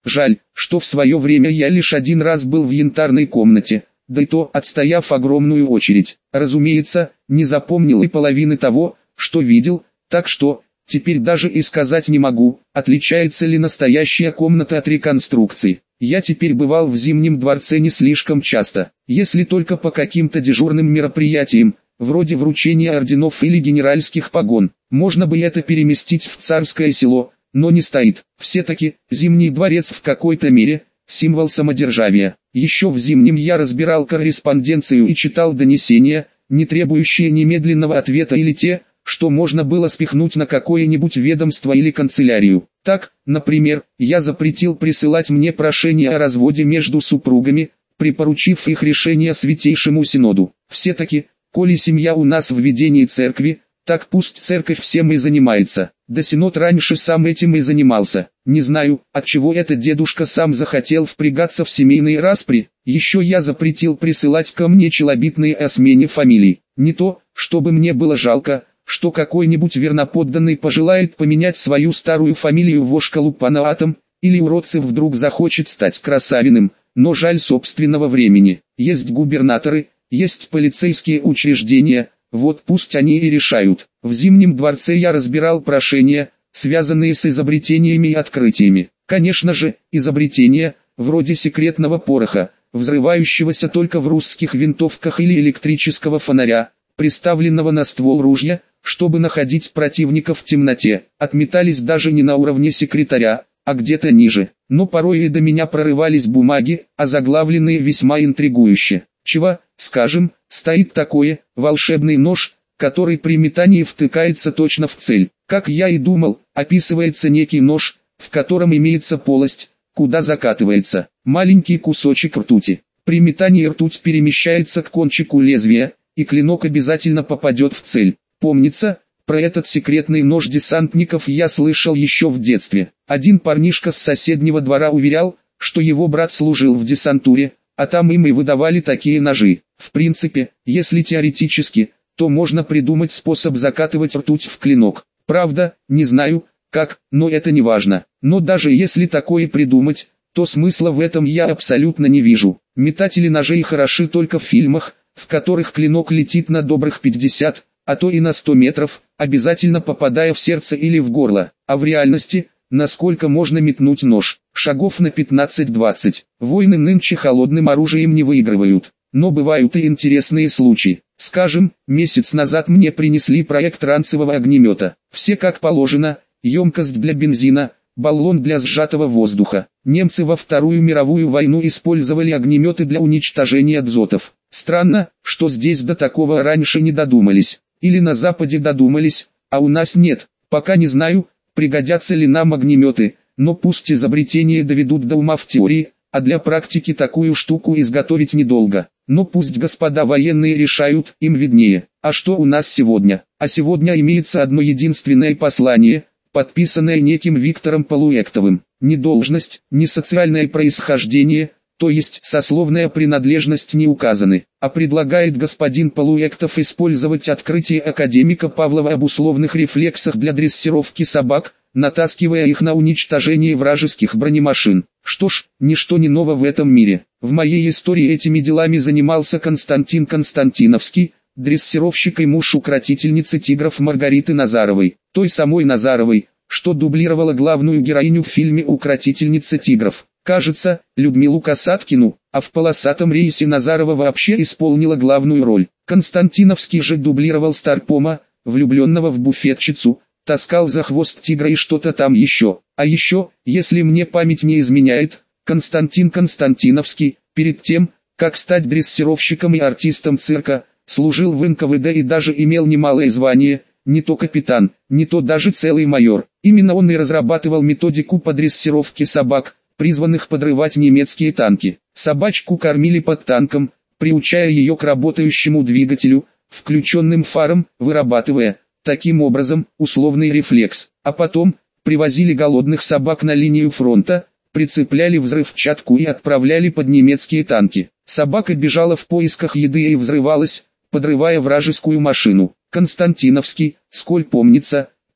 Жаль, что в свое время я лишь один раз был в янтарной комнате, да и то отстояв огромную очередь. Разумеется, не запомнил и половины того, что видел, так что, теперь даже и сказать не могу, отличается ли настоящая комната от реконструкции. Я теперь бывал в Зимнем дворце не слишком часто, если только по каким-то дежурным мероприятиям, вроде вручения орденов или генеральских погон. Можно бы это переместить в Царское село, но не стоит. Все-таки, Зимний дворец в какой-то мере – символ самодержавия. Еще в Зимнем я разбирал корреспонденцию и читал донесения, не требующие немедленного ответа или те, что можно было спихнуть на какое-нибудь ведомство или канцелярию. Так, например, я запретил присылать мне прошения о разводе между супругами, припоручив их решение Святейшему Синоду. Все-таки, коли семья у нас в ведении церкви, так пусть церковь всем и занимается. Да Синод раньше сам этим и занимался. Не знаю, отчего этот дедушка сам захотел впрягаться в семейные распри. Еще я запретил присылать ко мне челобитные о смене фамилий. Не то, чтобы мне было жалко, что какой-нибудь верноподданный пожелает поменять свою старую фамилию в Ошкалупанаатом, или уродцев вдруг захочет стать Красавиным, но жаль собственного времени. Есть губернаторы, есть полицейские учреждения, вот пусть они и решают. В Зимнем дворце я разбирал прошения, связанные с изобретениями и открытиями. Конечно же, изобретения, вроде секретного пороха, взрывающегося только в русских винтовках или электрического фонаря, приставленного на ствол ружья, чтобы находить противника в темноте, отметались даже не на уровне секретаря, а где-то ниже. Но порой и до меня прорывались бумаги, озаглавленные весьма интригующе. Чего, скажем, стоит такое, волшебный нож, который при метании втыкается точно в цель. Как я и думал, описывается некий нож, в котором имеется полость, куда закатывается маленький кусочек ртути. При метании ртуть перемещается к кончику лезвия, и клинок обязательно попадет в цель. Помнится, про этот секретный нож десантников я слышал еще в детстве. Один парнишка с соседнего двора уверял, что его брат служил в десантуре, а там им и выдавали такие ножи. В принципе, если теоретически, то можно придумать способ закатывать ртуть в клинок. Правда, не знаю, как, но это не важно. Но даже если такое придумать, то смысла в этом я абсолютно не вижу. Метатели ножей хороши только в фильмах, в которых клинок летит на добрых 50, а то и на 100 метров, обязательно попадая в сердце или в горло. А в реальности, насколько можно метнуть нож? Шагов на 15-20. Войны нынче холодным оружием не выигрывают. Но бывают и интересные случаи. Скажем, месяц назад мне принесли проект ранцевого огнемета. Все как положено, емкость для бензина, баллон для сжатого воздуха. Немцы во Вторую мировую войну использовали огнеметы для уничтожения дзотов. Странно, что здесь до такого раньше не додумались. Или на Западе додумались, а у нас нет. Пока не знаю, пригодятся ли нам огнеметы, но пусть изобретение доведут до ума в теории, а для практики такую штуку изготовить недолго. Но пусть господа военные решают, им виднее. А что у нас сегодня? А сегодня имеется одно единственное послание, подписанное неким Виктором Полуэктовым. Ни должность, ни социальное происхождение, то есть сословная принадлежность не указаны, а предлагает господин Полуэктов использовать открытие академика Павлова об условных рефлексах для дрессировки собак, натаскивая их на уничтожение вражеских бронемашин. Что ж, ничто не ново в этом мире. В моей истории этими делами занимался Константин Константиновский, дрессировщик и муж укротительницы тигров Маргариты Назаровой, той самой Назаровой, что дублировала главную героиню в фильме «Укротительница тигров». Кажется, Людмилу Касаткину, а в «Полосатом рейсе» Назарова вообще исполнила главную роль. Константиновский же дублировал Старпома, влюбленного в буфетчицу, таскал за хвост тигра и что-то там еще. А еще, если мне память не изменяет, Константин Константиновский, перед тем, как стать дрессировщиком и артистом цирка, служил в НКВД и даже имел немалое звание, не то капитан, не то даже целый майор. Именно он и разрабатывал методику по дрессировке собак, призванных подрывать немецкие танки. Собачку кормили под танком, приучая ее к работающему двигателю, включенным фарам, вырабатывая, таким образом, условный рефлекс. А потом, привозили голодных собак на линию фронта, прицепляли взрывчатку и отправляли под немецкие танки. Собака бежала в поисках еды и взрывалась, подрывая вражескую машину. Константиновский, сколь помнится,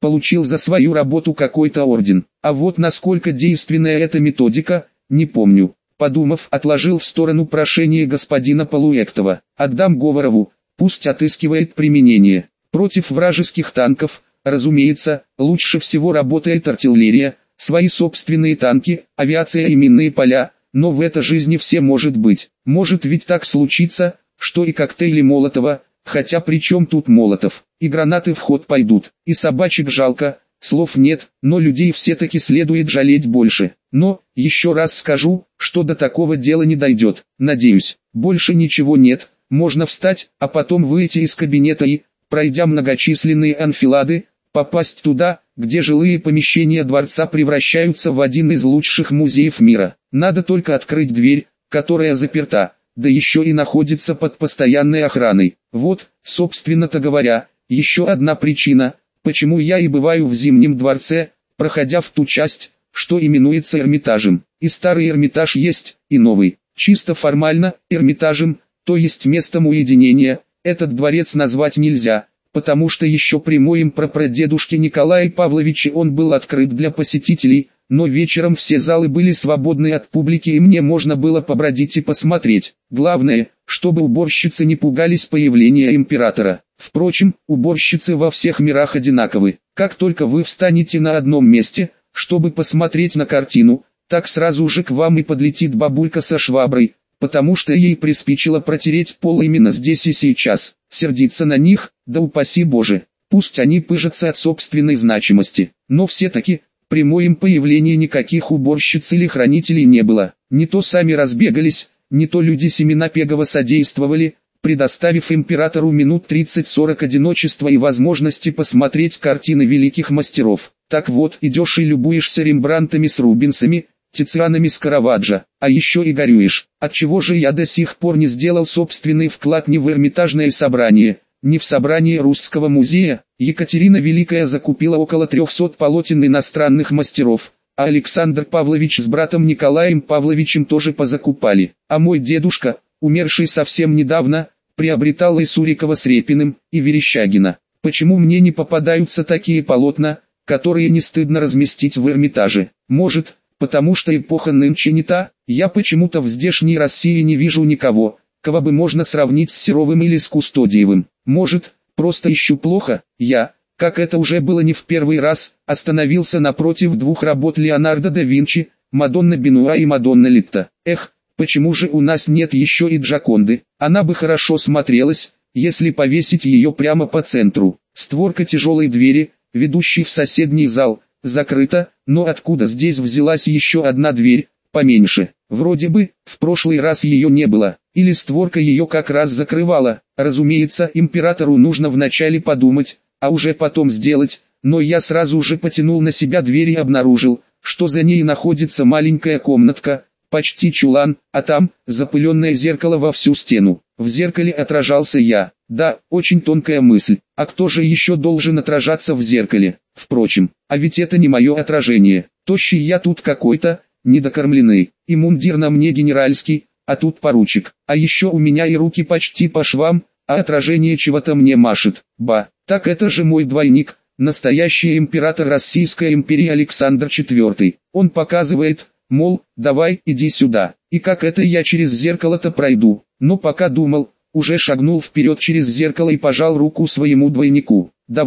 получил за свою работу какой-то орден. А вот насколько действенная эта методика, не помню. Подумав, отложил в сторону прошение господина Полуэктова. Отдам Говорову, пусть отыскивает применение. Против вражеских танков, разумеется, лучше всего работает артиллерия, свои собственные танки, авиация и минные поля, но в этой жизни все может быть. Может ведь так случиться, что и коктейли Молотова, хотя при чем тут Молотов, и гранаты в ход пойдут, и собачек жалко, слов нет, но людей все-таки следует жалеть больше. Но, еще раз скажу, что до такого дела не дойдет, надеюсь. Больше ничего нет, можно встать, а потом выйти из кабинета и, пройдя многочисленные анфилады, попасть туда, где жилые помещения дворца превращаются в один из лучших музеев мира. Надо только открыть дверь, которая заперта, да еще и находится под постоянной охраной. Вот, собственно-то говоря, еще одна причина, почему я и бываю в Зимнем дворце, проходя в ту часть, что именуется Эрмитажем. И старый Эрмитаж есть, и новый. Чисто формально, Эрмитажем, то есть местом уединения, этот дворец назвать нельзя, потому что еще при моем прапрадедушке Николае Павловиче он был открыт для посетителей, но вечером все залы были свободны от публики и мне можно было побродить и посмотреть. Главное, чтобы уборщицы не пугались появления императора. Впрочем, уборщицы во всех мирах одинаковы. Как только вы встанете на одном месте, чтобы посмотреть на картину, так сразу же к вам и подлетит бабулька со шваброй, потому что ей приспичило протереть пол именно здесь и сейчас. Сердиться на них, да упаси Боже, пусть они пыжатся от собственной значимости. Но все-таки, при моем появлении никаких уборщиц или хранителей не было. Не то сами разбегались, не то люди Семенопегова содействовали, предоставив императору минут 30-40 одиночества и возможности посмотреть картины великих мастеров. Так вот, идешь и любуешься Рембрандтами с Рубенсами, Тицианами с Караваджо, а еще и горюешь. Отчего же я до сих пор не сделал собственный вклад ни в Эрмитажное собрание, ни в собрание Русского музея? Екатерина Великая закупила около 300 полотен иностранных мастеров, а Александр Павлович с братом Николаем Павловичем тоже позакупали. А мой дедушка, умерший совсем недавно, приобретал и Сурикова с Репиным, и Верещагина. Почему мне не попадаются такие полотна, которые не стыдно разместить в Эрмитаже? Может, потому что эпоха нынче не та? Я почему-то в здешней России не вижу никого, кого бы можно сравнить с Серовым или с Кустодиевым. Может, просто ищу плохо? Я, как это уже было не в первый раз, остановился напротив двух работ Леонардо да Винчи, Мадонна Бенуа и Мадонна Литта. Эх, почему же у нас нет еще и Джоконды? Она бы хорошо смотрелась, если повесить ее прямо по центру. Створка тяжелой двери, ведущей в соседний зал, закрыта, но откуда здесь взялась еще одна дверь, поменьше? Вроде бы, в прошлый раз ее не было, или створка ее как раз закрывала. Разумеется, императору нужно вначале подумать, а уже потом сделать, но я сразу же потянул на себя дверь и обнаружил, что за ней находится маленькая комнатка, почти чулан, а там, запыленное зеркало во всю стену. В зеркале отражался я. Да, очень тонкая мысль, а кто же еще должен отражаться в зеркале? Впрочем, а ведь это не мое отражение. Тощий я тут какой-то, недокормленный, и мундир на мне генеральский, а тут поручик. А еще у меня и руки почти по швам, а отражение чего-то мне машет. Ба, так это же мой двойник, настоящий император Российской империи Александр IV. Он показывает, мол, давай, иди сюда. И как это я через зеркало-то пройду? Но пока думал, уже шагнул вперед через зеркало и пожал руку своему двойнику.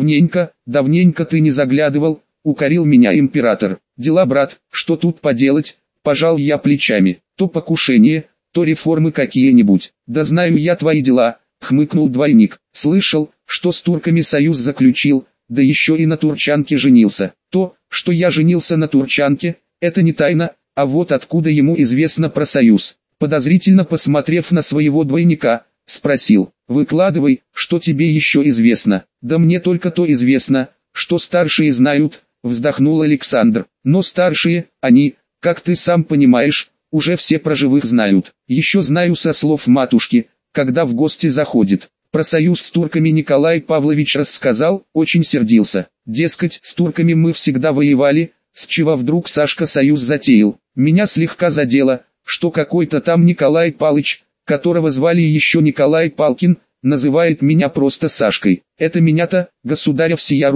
Давненько ты не заглядывал, укорил меня император. Дела, брат, что тут поделать? Пожал я плечами. То покушение, то реформы какие-нибудь. Да знаю я твои дела, хмыкнул двойник. Слышал, что с турками союз заключил, да еще и на турчанке женился. То, что я женился на турчанке, это не тайна, а вот откуда ему известно про союз. Подозрительно посмотрев на своего двойника, спросил: выкладывай, что тебе еще известно. Да мне только то известно, что старшие знают, вздохнул Александр. Но старшие, они, как ты сам понимаешь, уже все про живых знают. Еще знаю со слов матушки, когда в гости заходит. Про союз с турками Николай Павлович рассказал, очень сердился. Дескать, с турками мы всегда воевали, с чего вдруг Сашка союз затеял. Меня слегка задело, что какой-то там Николай Палыч, которого звали еще Николай Палкин, называет меня просто Сашкой. Это меня-то, государя всея Руси,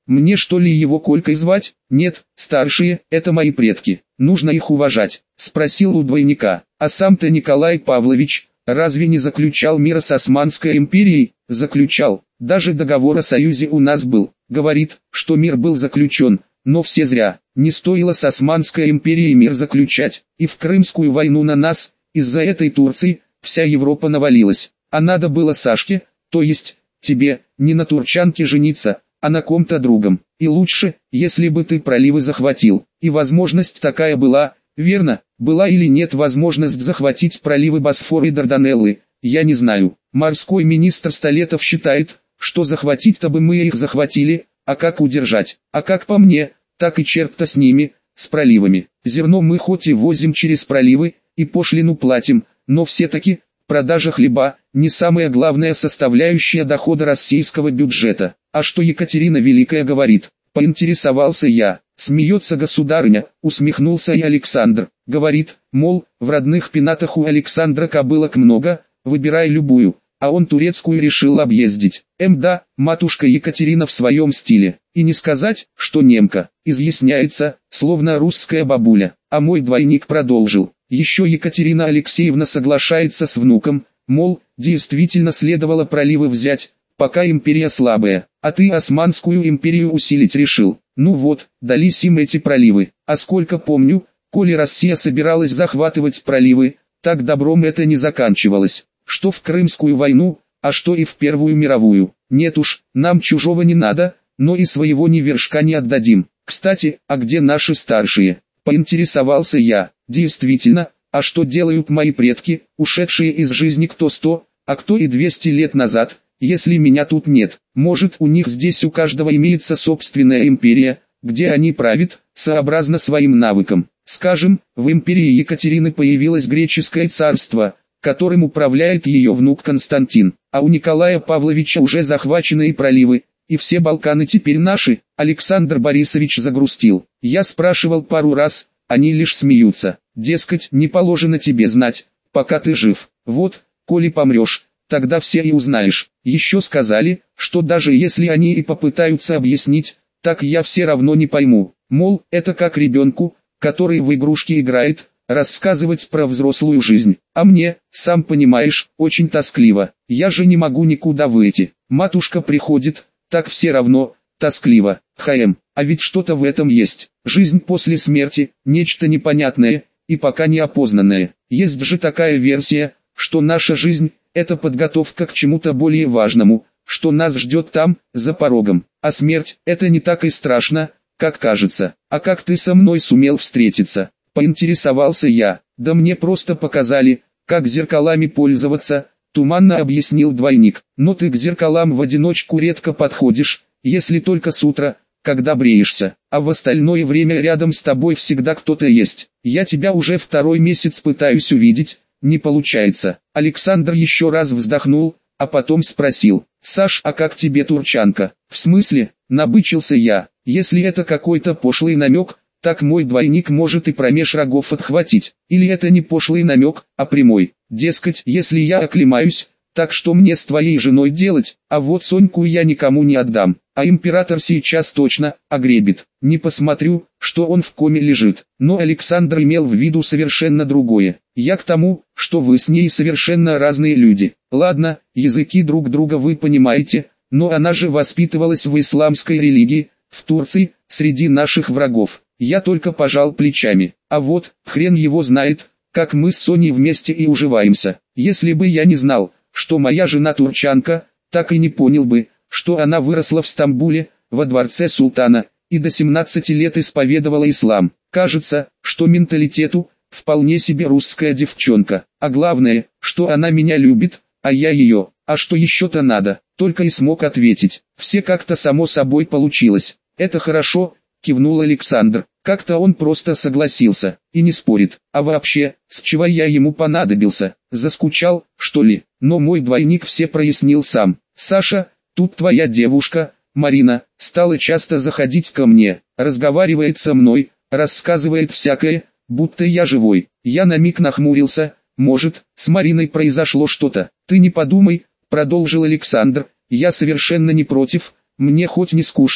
Мне что ли его Колькой звать? Нет, старшие, это мои предки, нужно их уважать. Спросил у двойника, а сам-то Николай Павлович, разве не заключал мир с Османской империей? Заключал, даже договор о союзе у нас был. Говорит, что мир был заключен, но все зря. Не стоило с Османской империей мир заключать, и в Крымскую войну на нас, из-за этой Турции, вся Европа навалилась. А надо было Сашке, то есть тебе, не на турчанке жениться, а на ком-то другом. И лучше, если бы ты проливы захватил. И возможность такая была, верно? Была или нет возможность захватить проливы Босфора и Дарданеллы, я не знаю. Морской министр Столетов считает, что захватить-то бы мы их захватили, а как удержать? А как по мне, так и черт-то с ними, с проливами. Зерно мы хоть и возим через проливы, и пошлину платим, но все-таки, продажа хлеба, не самая главная составляющая дохода российского бюджета. А что Екатерина Великая говорит? Поинтересовался я. Смеется государыня, усмехнулся и Александр. Говорит, мол, в родных пенатах у Александра кобылок много, выбирай любую. А он турецкую решил объездить. Да, матушка Екатерина в своем стиле. И не сказать, что немка. Изъясняется, словно русская бабуля. А мой двойник продолжил. Еще Екатерина Алексеевна соглашается с внуком, мол, действительно следовало проливы взять, пока империя слабая. А ты Османскую империю усилить решил. Ну вот, дались им эти проливы. А сколько помню, коли Россия собиралась захватывать проливы, так добром это не заканчивалось. Что в Крымскую войну, а что и в Первую мировую. Нет уж, нам чужого не надо, но и своего ни вершка не отдадим. Кстати, а где наши старшие? Поинтересовался я. Действительно, а что делают мои предки, ушедшие из жизни кто 100, а кто и 200 лет назад, если меня тут нет? Может, у них здесь у каждого имеется собственная империя, где они правят, сообразно своим навыкам. Скажем, в империи Екатерины появилось греческое царство, которым управляет ее внук Константин, а у Николая Павловича уже захвачены и проливы, и все Балканы теперь наши. Александр Борисович загрустил. Я спрашивал пару раз, они лишь смеются. Дескать, не положено тебе знать, пока ты жив. Вот, коли помрешь, тогда все и узнаешь. Еще сказали, что даже если они и попытаются объяснить, так я все равно не пойму. Мол, это как ребенку, который в игрушки играет, рассказывать про взрослую жизнь. А мне, сам понимаешь, очень тоскливо. Я же не могу никуда выйти. Матушка приходит, так все равно, тоскливо. А ведь что-то в этом есть. Жизнь после смерти, нечто непонятное, и пока не опознанное. Есть же такая версия, что наша жизнь – это подготовка к чему-то более важному, что нас ждет там, за порогом. А смерть – это не так и страшно, как кажется. А как ты со мной сумел встретиться? Поинтересовался я. Да мне просто показали, как зеркалами пользоваться, туманно объяснил двойник. Но ты к зеркалам в одиночку редко подходишь, если только с утра, когда бреешься, а в остальное время рядом с тобой всегда кто-то есть. Я тебя уже 2-й месяц пытаюсь увидеть, не получается. Александр еще раз вздохнул, а потом спросил: Саш, а как тебе турчанка? В смысле? Набычился я. Если это какой-то пошлый намек, так мой двойник может и промеж рогов отхватить. Или это не пошлый намек, а прямой. Дескать, если я оклемаюсь, так что мне с твоей женой делать, а вот Соньку я никому не отдам. А император сейчас точно огребет. Не посмотрю, что он в коме лежит. Но Александр имел в виду совершенно другое. Я к тому, что вы с ней совершенно разные люди. Ладно, языки друг друга вы понимаете, но она же воспитывалась в исламской религии, в Турции, среди наших врагов. Я только пожал плечами. А вот, хрен его знает, как мы с Соней вместе и уживаемся. Если бы я не знал, что моя жена турчанка, так и не понял бы, что она выросла в Стамбуле, во дворце султана, и до 17 лет исповедовала ислам. Кажется, что менталитету, вполне себе русская девчонка. А главное, что она меня любит, а я ее. А что еще-то надо, только и смог ответить. Все как-то само собой получилось. Это хорошо, кивнул Александр. Как-то он просто согласился, и не спорит. А вообще, с чего я ему понадобился? Заскучал, что ли? Но мой двойник все прояснил сам. Саша, тут твоя девушка, Марина, стала часто заходить ко мне, разговаривает со мной, рассказывает всякое, будто я живой. Я на миг нахмурился. Может, с Мариной произошло что-то. Ты не подумай, продолжил Александр, я совершенно не против, мне хоть не скучно.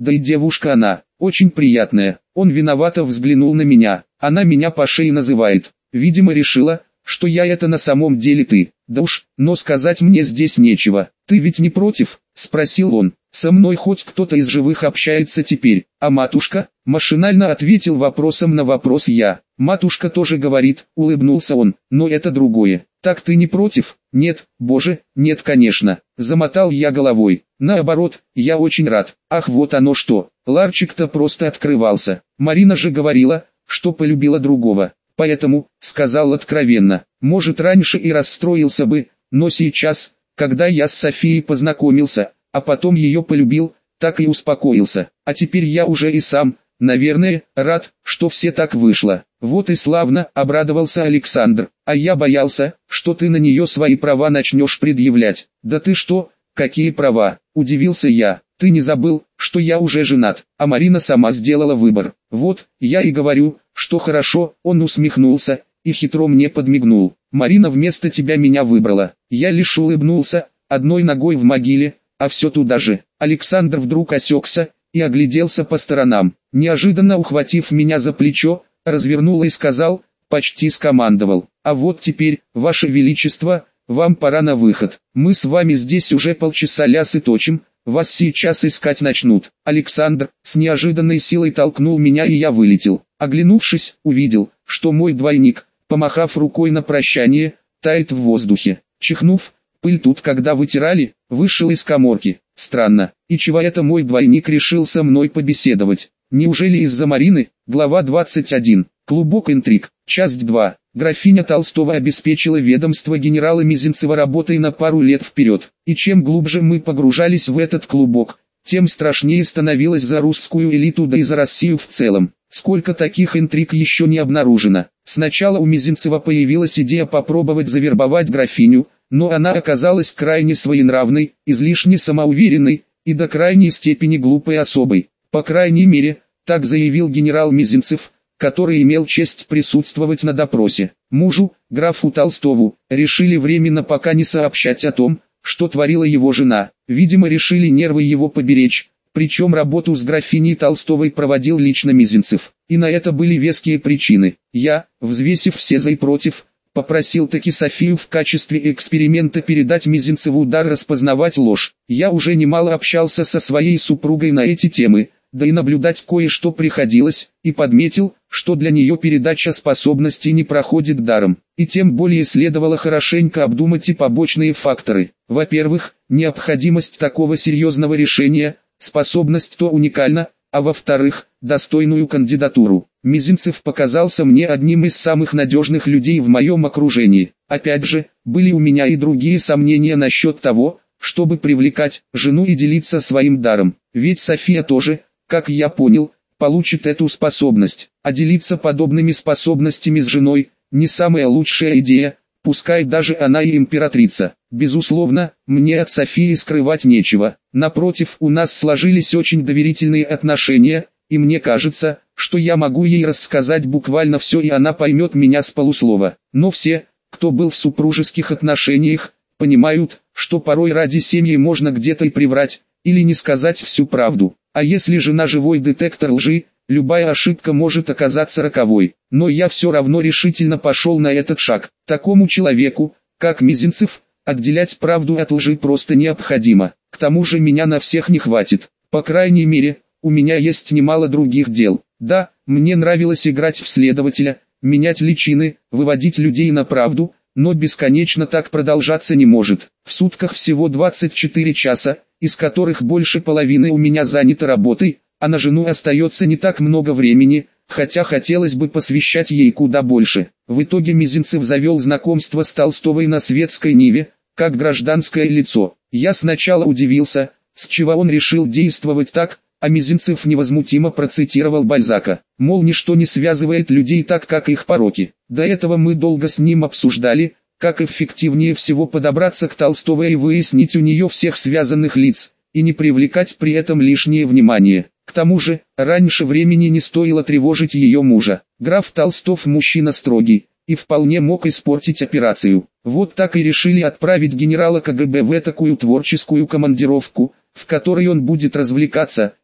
да и девушка она, очень приятная. Он виновато взглянул на меня, она меня по шее называет. Видимо решила, что я это на самом деле ты. Да уж, но сказать мне здесь нечего. Ты ведь не против? Спросил он. Со мной хоть кто-то из живых общается теперь, а матушка? Машинально ответил вопросом на вопрос я. Матушка тоже говорит, улыбнулся он, но это другое. Так ты не против? Нет, боже, нет конечно. Замотал я головой. Наоборот, я очень рад. Ах вот оно что, ларчик-то просто открывался. Марина же говорила, что полюбила другого. Поэтому, сказал откровенно, может раньше и расстроился бы, но сейчас, когда я с Софией познакомился, а потом ее полюбил, так и успокоился. А теперь я уже и сам, наверное, рад, что все так вышло. Вот и славно, обрадовался Александр. А я боялся, что ты на нее свои права начнешь предъявлять. Да ты что, какие права? Удивился я. Ты не забыл, что я уже женат, а Марина сама сделала выбор. Вот, я и говорю, что хорошо, он усмехнулся и хитро мне подмигнул. Марина вместо тебя меня выбрала. Я лишь улыбнулся, одной ногой в могиле, а все туда же. Александр вдруг осекся и огляделся по сторонам. Неожиданно ухватив меня за плечо, развернул и сказал, почти скомандовал. А вот теперь, ваше величество, вам пора на выход. Мы с вами здесь уже полчаса лясы точим, вас сейчас искать начнут. Александр с неожиданной силой толкнул меня и я вылетел. Оглянувшись, увидел, что мой двойник, помахав рукой на прощание, тает в воздухе. Чихнув, пыль тут когда вытирали, вышел из каморки. Странно, и чего это мой двойник решил со мной побеседовать? Неужели из-за Марины? Глава 21. Клубок интриг. Часть 2. Графиня Толстого обеспечила ведомство генерала Мизинцева работой на пару лет вперед. И чем глубже мы погружались в этот клубок, тем страшнее становилось за русскую элиту да и за Россию в целом. Сколько таких интриг еще не обнаружено. Сначала у Мизинцева появилась идея попробовать завербовать графиню, но она оказалась крайне своенравной, излишне самоуверенной и до крайней степени глупой особой. По крайней мере, так заявил генерал Мизинцев, который имел честь присутствовать на допросе. Мужу, графу Толстову, решили временно пока не сообщать о том, что творила его жена. Видимо решили нервы его поберечь, причем работу с графиней Толстовой проводил лично Мизинцев. И на это были веские причины. Я, взвесив все за и против, попросил таки Софию в качестве эксперимента передать Мизинцеву дар распознавать ложь. Я уже немало общался со своей супругой на эти темы, да и наблюдать кое-что приходилось, и подметил, что для нее передача способностей не проходит даром, и тем более следовало хорошенько обдумать и побочные факторы. Во-первых, необходимость такого серьезного решения, способность то уникальна, а во-вторых, достойную кандидатуру. Мизинцев показался мне одним из самых надежных людей в моем окружении. Опять же, были у меня и другие сомнения насчет того, чтобы привлекать жену и делиться своим даром, ведь София тоже, как я понял, получит эту способность, а делиться подобными способностями с женой – не самая лучшая идея, пускай даже она и императрица. Безусловно, мне от Софии скрывать нечего, напротив, у нас сложились очень доверительные отношения, и мне кажется, что я могу ей рассказать буквально все и она поймет меня с полуслова. Но все, кто был в супружеских отношениях, понимают, что порой ради семьи можно где-то и приврать, или не сказать всю правду. А если жена живой детектор лжи, любая ошибка может оказаться роковой. Но я все равно решительно пошел на этот шаг. Такому человеку, как Мизинцев, отделять правду от лжи просто необходимо. К тому же меня на всех не хватит. По крайней мере, у меня есть немало других дел. Да, мне нравилось играть в следователя, менять личины, выводить людей на правду, но бесконечно так продолжаться не может. В сутках всего 24 часа, из которых больше половины у меня занято работой, а на жену остается не так много времени, хотя хотелось бы посвящать ей куда больше. В итоге Мизинцев завел знакомство с Толстовой на светской ниве, как гражданское лицо. Я сначала удивился, с чего он решил действовать так, а Мизинцев невозмутимо процитировал Бальзака, мол, ничто не связывает людей так, как их пороки. До этого мы долго с ним обсуждали, как эффективнее всего подобраться к Толстовой и выяснить у нее всех связанных лиц, и не привлекать при этом лишнее внимание. К тому же, раньше времени не стоило тревожить ее мужа. Граф Толстов мужчина строгий, и вполне мог испортить операцию. Вот так и решили отправить генерала КГБ в такую творческую командировку, в которой он будет развлекаться,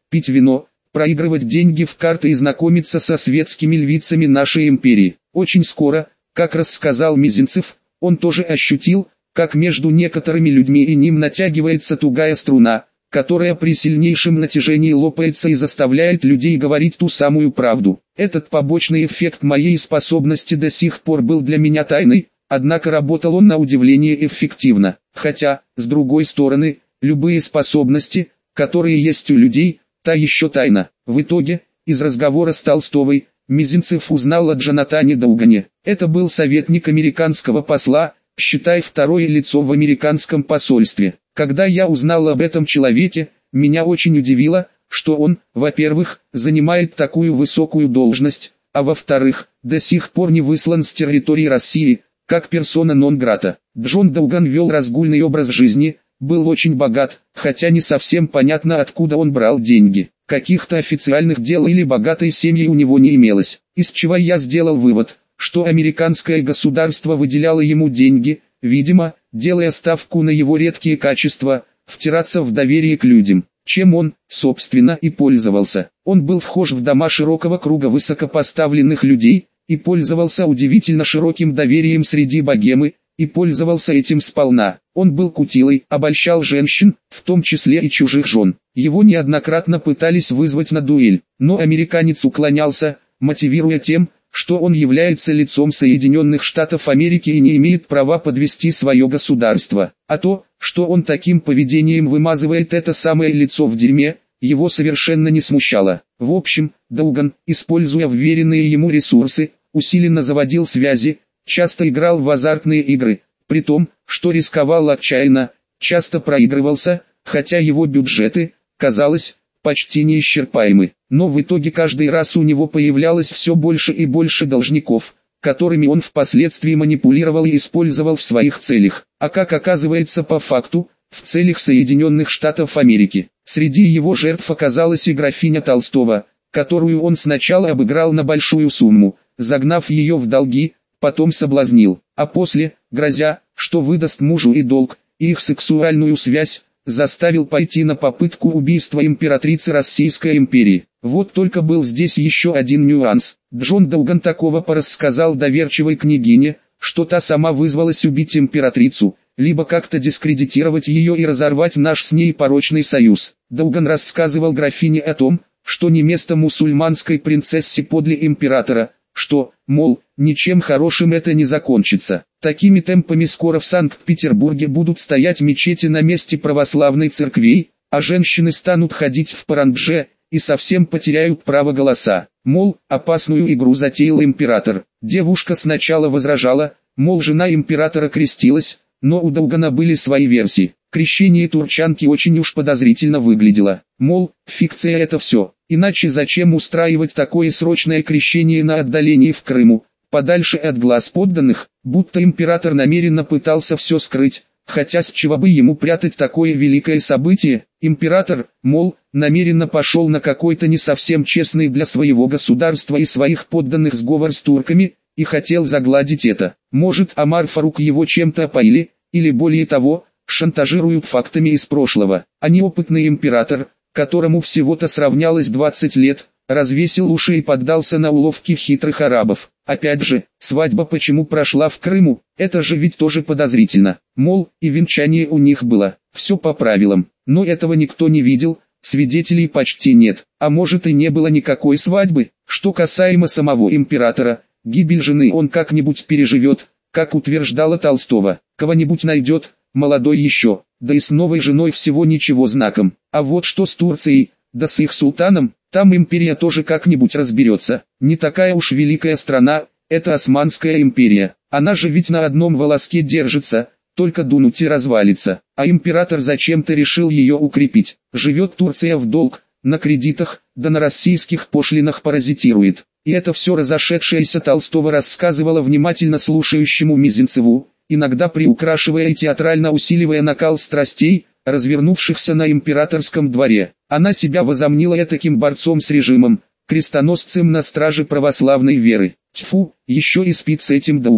пить вино, проигрывать деньги в карты и знакомиться со светскими львицами нашей империи. Очень скоро, как рассказал Мизинцев, он тоже ощутил, как между некоторыми людьми и ним натягивается тугая струна, которая при сильнейшем натяжении лопается и заставляет людей говорить ту самую правду. Этот побочный эффект моей способности до сих пор был для меня тайной, однако работал он на удивление эффективно. Хотя, с другой стороны, любые способности, которые есть у людей, та еще тайна. В итоге, из разговора с Толстовой, Мизинцев узнал о Джонатане Даугане. Это был советник американского посла, считай второе лицо в американском посольстве. Когда я узнал об этом человеке, меня очень удивило, что он, во-первых, занимает такую высокую должность, а во-вторых, до сих пор не выслан с территории России, как персона нон-грата. Джон Дауган вел разгульный образ жизни, был очень богат, хотя не совсем понятно, откуда он брал деньги. Каких-то официальных дел или богатой семьи у него не имелось, из чего я сделал вывод, что американское государство выделяло ему деньги, видимо, делая ставку на его редкие качества, втираться в доверие к людям, чем он, собственно, и пользовался. Он был вхож в дома широкого круга высокопоставленных людей, и пользовался удивительно широким доверием среди богемы, и пользовался этим сполна. Он был кутилой, обольщал женщин, в том числе и чужих жен. Его неоднократно пытались вызвать на дуэль, но американец уклонялся, мотивируя тем, что он является лицом Соединенных Штатов Америки и не имеет права подвести свое государство. А то, что он таким поведением вымазывает это самое лицо в дерьме, его совершенно не смущало. В общем, Дауган, используя вверенные ему ресурсы, усиленно заводил связи, часто играл в азартные игры, при том, что рисковал отчаянно, часто проигрывался, хотя его бюджеты, казалось, почти неисчерпаемы. Но в итоге каждый раз у него появлялось все больше и больше должников, которыми он впоследствии манипулировал и использовал в своих целях. А как оказывается по факту, в целях Соединенных Штатов Америки. Среди его жертв оказалась и графиня Толстого, которую он сначала обыграл на большую сумму, загнав ее в долги, потом соблазнил, а после, грозя, что выдаст мужу и долг, и их сексуальную связь, заставил пойти на попытку убийства императрицы Российской империи. Вот только был здесь еще один нюанс. Джон Дауган такого порассказал доверчивой княгине, что та сама вызвалась убить императрицу, либо как-то дискредитировать ее и разорвать наш с ней порочный союз. Дауган рассказывал графине о том, что не место мусульманской принцессе подле императора, что, мол, ничем хорошим это не закончится. Такими темпами скоро в Санкт-Петербурге будут стоять мечети на месте православной церквей, а женщины станут ходить в парандже и совсем потеряют право голоса. Мол, опасную игру затеял император. Девушка сначала возражала, мол, жена императора крестилась, но у Даугана были свои версии. Крещение турчанки очень уж подозрительно выглядело. Мол, фикция это все. Иначе зачем устраивать такое срочное крещение на отдалении в Крыму, подальше от глаз подданных, будто император намеренно пытался все скрыть, хотя с чего бы ему прятать такое великое событие? Император, мол, намеренно пошел на какой-то не совсем честный для своего государства и своих подданных сговор с турками, и хотел загладить это. Может, Омар Фарук его чем-то опоили, или более того, шантажируют фактами из прошлого. А неопытный император, которому всего-то сравнялось 20 лет, развесил уши и поддался на уловки хитрых арабов. Опять же, свадьба почему прошла в Крыму, это же ведь тоже подозрительно. Мол, и венчание у них было, все по правилам. Но этого никто не видел, свидетелей почти нет. А может и не было никакой свадьбы. Что касаемо самого императора, гибель жены он как-нибудь переживет, как утверждала Толстого. Кого-нибудь найдет, молодой еще, да и с новой женой всего ничего знаком. А вот что с Турцией, да с их султаном, там империя тоже как-нибудь разберется. Не такая уж великая страна, это Османская империя. Она же ведь на одном волоске держится, только дунуть и развалится. А император зачем-то решил ее укрепить. Живет Турция в долг, на кредитах, да на российских пошлинах паразитирует. И это все разошедшееся Толстого рассказывала внимательно слушающему Мизинцеву, иногда приукрашивая и театрально усиливая накал страстей, развернувшихся на императорском дворе. Она себя возомнила этаким борцом с режимом, крестоносцем на страже православной веры. Тьфу, еще и спит с этим Дауганом.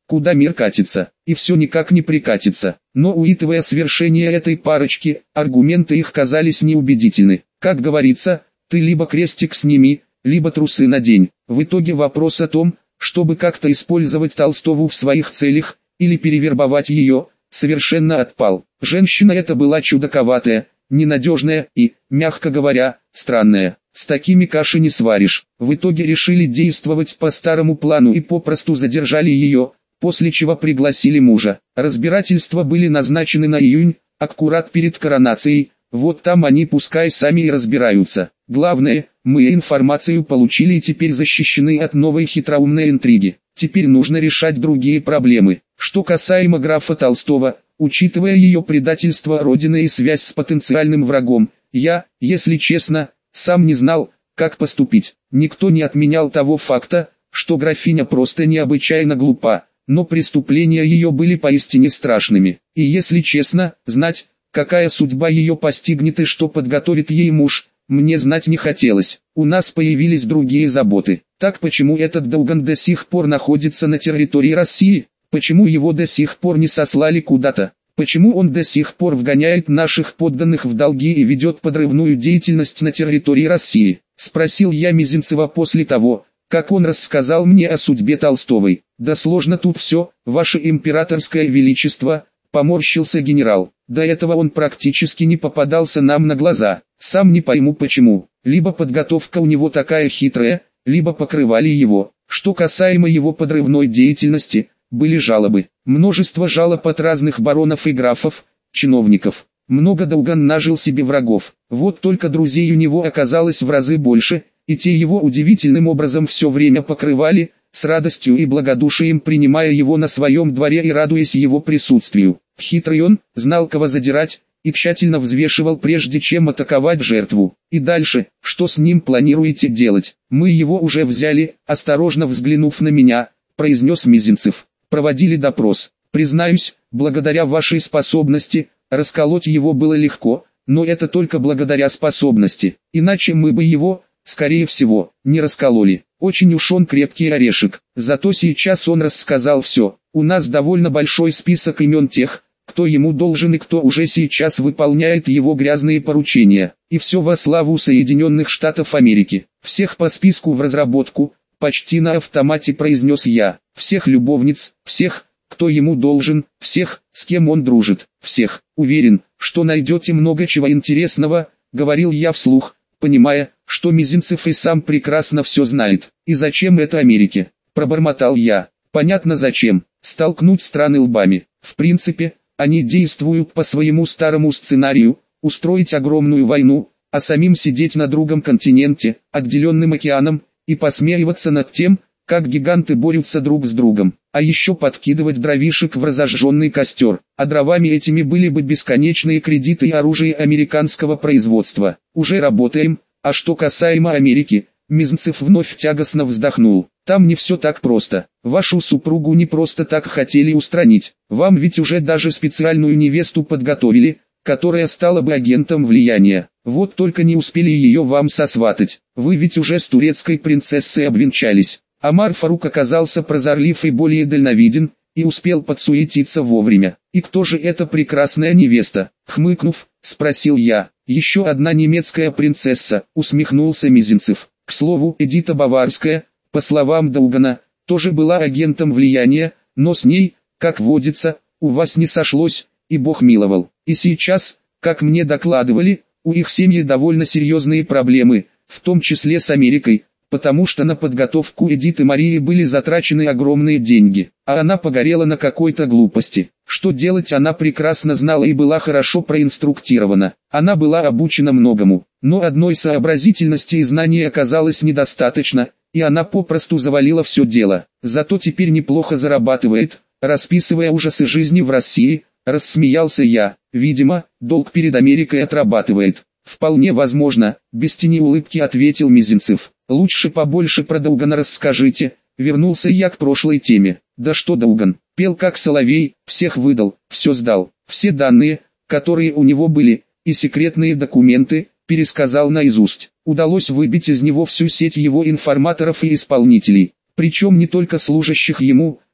куда мир катится, и все никак не прикатится. Но учитывая свершение этой парочки, аргументы их казались неубедительны. Как говорится, ты либо крестик сними, либо трусы надень. В итоге вопрос о том, чтобы как-то использовать Толстову в своих целях, или перевербовать ее, совершенно отпал. Женщина эта была чудаковатая, ненадежная и, мягко говоря, странная. С такими каши не сваришь. В итоге решили действовать по старому плану и попросту задержали ее, после чего пригласили мужа. Разбирательства были назначены на июнь, аккурат перед коронацией, вот там они пускай сами и разбираются. Главное, мы информацию получили и теперь защищены от новой хитроумной интриги. Теперь нужно решать другие проблемы. Что касаемо графа Толстого, учитывая ее предательство Родины и связь с потенциальным врагом, я, если честно, сам не знал, как поступить. Никто не отменял того факта, что графиня просто необычайно глупа, но преступления ее были поистине страшными. И если честно, знать, какая судьба ее постигнет и что подготовит ей муж, мне знать не хотелось. У нас появились другие заботы. Так почему этот Дауган до сих пор находится на территории России? Почему его до сих пор не сослали куда-то? Почему он до сих пор вгоняет наших подданных в долги и ведет подрывную деятельность на территории России? Спросил я Мизинцева после того, как он рассказал мне о судьбе Толстовой. Да сложно тут все, ваше императорское величество, поморщился генерал. До этого он практически не попадался нам на глаза. Сам не пойму почему. Либо подготовка у него такая хитрая, либо покрывали его. Что касаемо его подрывной деятельности, были жалобы. Множество жалоб от разных баронов и графов, чиновников. Много Дауган нажил себе врагов. Вот только друзей у него оказалось в разы больше, и те его удивительным образом все время покрывали, с радостью и благодушием принимая его на своем дворе и радуясь его присутствию. Хитрый он, знал кого задирать, и тщательно взвешивал прежде чем атаковать жертву. И дальше, что с ним планируете делать? Мы его уже взяли, осторожно взглянув на меня, произнес Мизинцев. Проводили допрос. Признаюсь, благодаря вашей способности, расколоть его было легко, но это только благодаря способности. Иначе мы бы его, скорее всего, не раскололи. Очень уж он крепкий орешек. Зато сейчас он рассказал все. У нас довольно большой список имен тех, кто ему должен и кто уже сейчас выполняет его грязные поручения. И все во славу Соединенных Штатов Америки. Всех по списку в разработку, почти на автомате произнес я. Всех любовниц, всех, кто ему должен, всех, с кем он дружит, всех. Уверен, что найдете много чего интересного, говорил я вслух, понимая, что Мизинцев и сам прекрасно все знает. И зачем это Америке? Пробормотал я. Понятно зачем. Столкнуть страны лбами. В принципе, они действуют по своему старому сценарию, устроить огромную войну, а самим сидеть на другом континенте, отделенным океаном, и посмеиваться над тем, как гиганты борются друг с другом, а еще подкидывать дровишек в разожженный костер, а дровами этими были бы бесконечные кредиты и оружие американского производства. Уже работаем, а что касаемо Америки, Мизинцев вновь тягостно вздохнул. Там не все так просто. Вашу супругу не просто так хотели устранить. Вам ведь уже даже специальную невесту подготовили, которая стала бы агентом влияния. Вот только не успели ее вам сосватать. Вы ведь уже с турецкой принцессой обвенчались. Омар Фарук оказался прозорлив и более дальновиден, и успел подсуетиться вовремя. И кто же эта прекрасная невеста? Хмыкнув, спросил я. Еще одна немецкая принцесса, усмехнулся Мизинцев. К слову, Эдита Баварская, по словам Даугана, тоже была агентом влияния, но с ней, как водится, у вас не сошлось, и Бог миловал. И сейчас, как мне докладывали, у их семьи довольно серьезные проблемы, в том числе с Америкой, потому что на подготовку Эдиты Марии были затрачены огромные деньги, а она погорела на какой-то глупости. Что делать она прекрасно знала и была хорошо проинструктирована. Она была обучена многому, но одной сообразительности и знаний оказалось недостаточно, и она попросту завалила все дело. Зато теперь неплохо зарабатывает, расписывая ужасы жизни в России, рассмеялся я. Видимо, долг перед Америкой отрабатывает. Вполне возможно, без тени улыбки ответил Мизинцев. Лучше побольше про Даугана расскажите. Вернулся я к прошлой теме. Да что Дауган, пел как соловей, всех выдал, все сдал, все данные, которые у него были, и секретные документы, пересказал наизусть. Удалось выбить из него всю сеть его информаторов и исполнителей, причем не только служащих ему,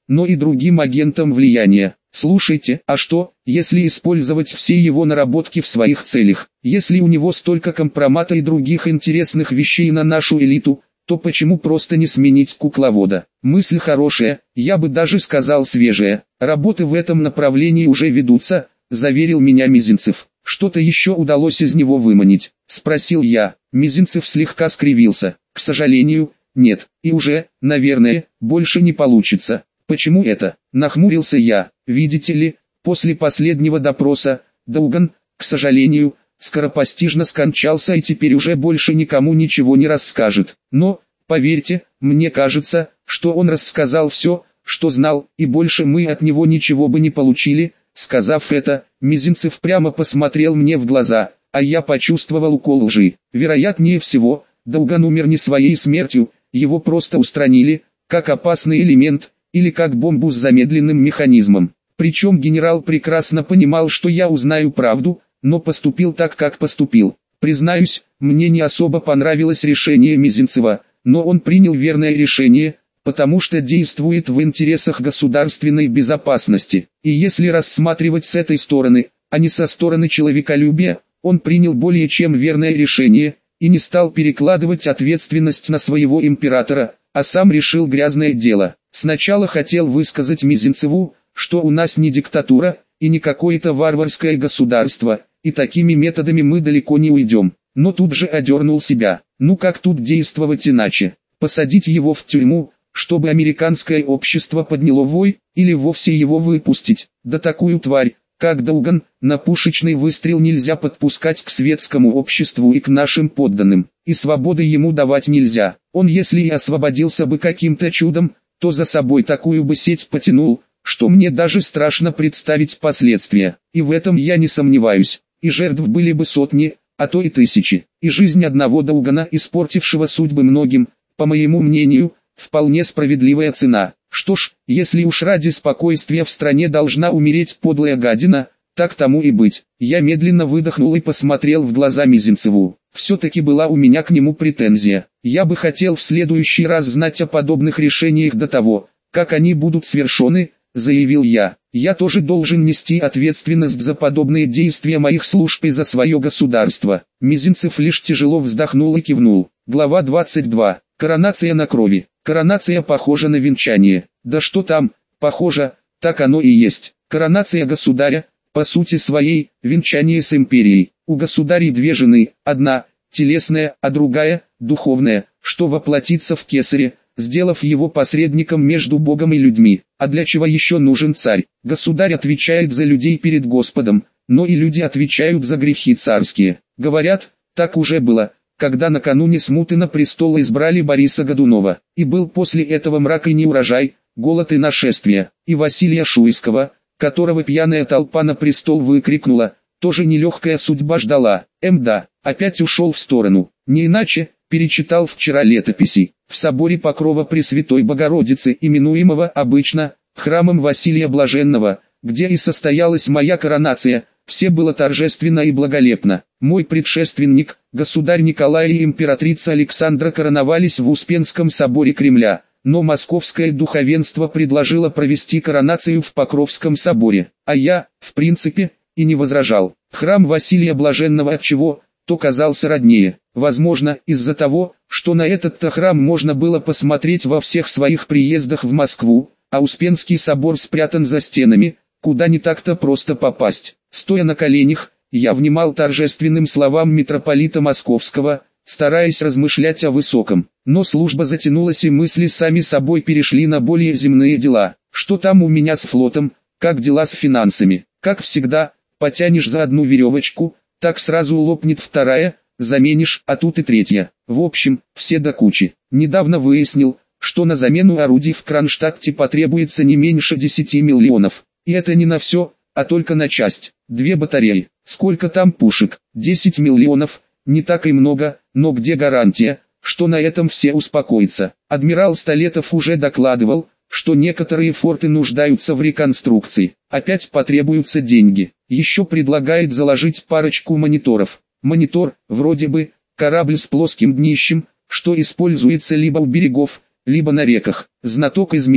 но и другим агентам влияния. Слушайте, а что, если использовать все его наработки в своих целях? Если у него столько компромата и других интересных вещей на нашу элиту, то почему просто не сменить кукловода? Мысль хорошая, я бы даже сказал свежая. Работы в этом направлении уже ведутся, заверил меня Мизинцев. Что-то еще удалось из него выманить? Спросил я. Мизинцев слегка скривился. К сожалению, нет, и уже, наверное, больше не получится. Почему это? Нахмурился я. Видите ли, после последнего допроса, Дауган, к сожалению, скоропостижно скончался и теперь уже больше никому ничего не расскажет. Но, поверьте, мне кажется, что он рассказал все, что знал, и больше мы от него ничего бы не получили. Сказав это, Мизинцев прямо посмотрел мне в глаза, а я почувствовал укол лжи. Вероятнее всего, Дауган умер не своей смертью, его просто устранили, как опасный элемент, или как бомбу с замедленным механизмом. Причем генерал прекрасно понимал, что я узнаю правду, но поступил так, как поступил. Признаюсь, мне не особо понравилось решение Мизинцева, но он принял верное решение, потому что действует в интересах государственной безопасности. И если рассматривать с этой стороны, а не со стороны человеколюбия, он принял более чем верное решение, и не стал перекладывать ответственность на своего императора, а сам решил грязное дело. Сначала хотел высказать Мизинцеву, что у нас не диктатура, и не какое-то варварское государство, и такими методами мы далеко не уйдем. Но тут же одернул себя. Ну как тут действовать иначе? Посадить его в тюрьму, чтобы американское общество подняло вой, или вовсе его выпустить? Да такую тварь, как Дауган, на пушечный выстрел нельзя подпускать к светскому обществу и к нашим подданным, и свободы ему давать нельзя. Он если и освободился бы каким-то чудом, то за собой такую бы сеть потянул, что мне даже страшно представить последствия. И в этом я не сомневаюсь, и жертв были бы сотни, а то и тысячи, и жизнь одного Даугана, испортившего судьбы многим, по моему мнению, вполне справедливая цена. Что ж, если уж ради спокойствия в стране должна умереть подлая гадина, так тому и быть. Я медленно выдохнул и посмотрел в глаза Мизинцеву. Все-таки была у меня к нему претензия. Я бы хотел в следующий раз знать о подобных решениях до того, как они будут свершены, заявил я. Я тоже должен нести ответственность за подобные действия моих служб и за свое государство. Мизинцев лишь тяжело вздохнул и кивнул. Глава 22. Коронация на крови. Коронация похожа на венчание. Да что там, похоже, так оно и есть. Коронация государя, по сути своей, венчание с империей. У государей две жены, одна телесная, а другая духовная, что воплотится в кесаре, сделав его посредником между Богом и людьми. А для чего еще нужен царь? Государь отвечает за людей перед Господом, но и люди отвечают за грехи царские. Говорят, так уже было, когда накануне смуты на престол избрали Бориса Годунова. И был после этого мрак и неурожай, голод и нашествие. И Василия Шуйского, которого пьяная толпа на престол выкрикнула, тоже нелегкая судьба ждала. Да, опять ушел в сторону. Не иначе, перечитал вчера летописи. В соборе Покрова Пресвятой Богородицы, именуемого обычно храмом Василия Блаженного, где и состоялась моя коронация, все было торжественно и благолепно. Мой предшественник, государь Николай и императрица Александра короновались в Успенском соборе Кремля, но московское духовенство предложило провести коронацию в Покровском соборе, а я, в принципе, и не возражал. Храм Василия Блаженного отчего то казался роднее, возможно, из-за того, что на этот-то храм можно было посмотреть во всех своих приездах в Москву, а Успенский собор спрятан за стенами, куда не так-то просто попасть. Стоя на коленях, я внимал торжественным словам митрополита Московского, стараясь размышлять о высоком. Но служба затянулась и мысли сами собой перешли на более земные дела. Что там у меня с флотом, как дела с финансами? Как всегда, потянешь за одну веревочку, так сразу лопнет вторая, заменишь, а тут и третья. В общем, все до кучи. Недавно выяснил, что на замену орудий в Кронштадте потребуется не меньше 10 миллионов. И это не на все, а только на часть. 2 батареи. Сколько там пушек? 10 миллионов. Не так и много, но где гарантия, что на этом все успокоятся? Адмирал Столетов уже докладывал, что некоторые форты нуждаются в реконструкции. Опять потребуются деньги. Еще предлагает заложить парочку мониторов. Монитор, вроде бы, корабль с плоским днищем, что используется либо у берегов, либо на реках. Знаток из меня.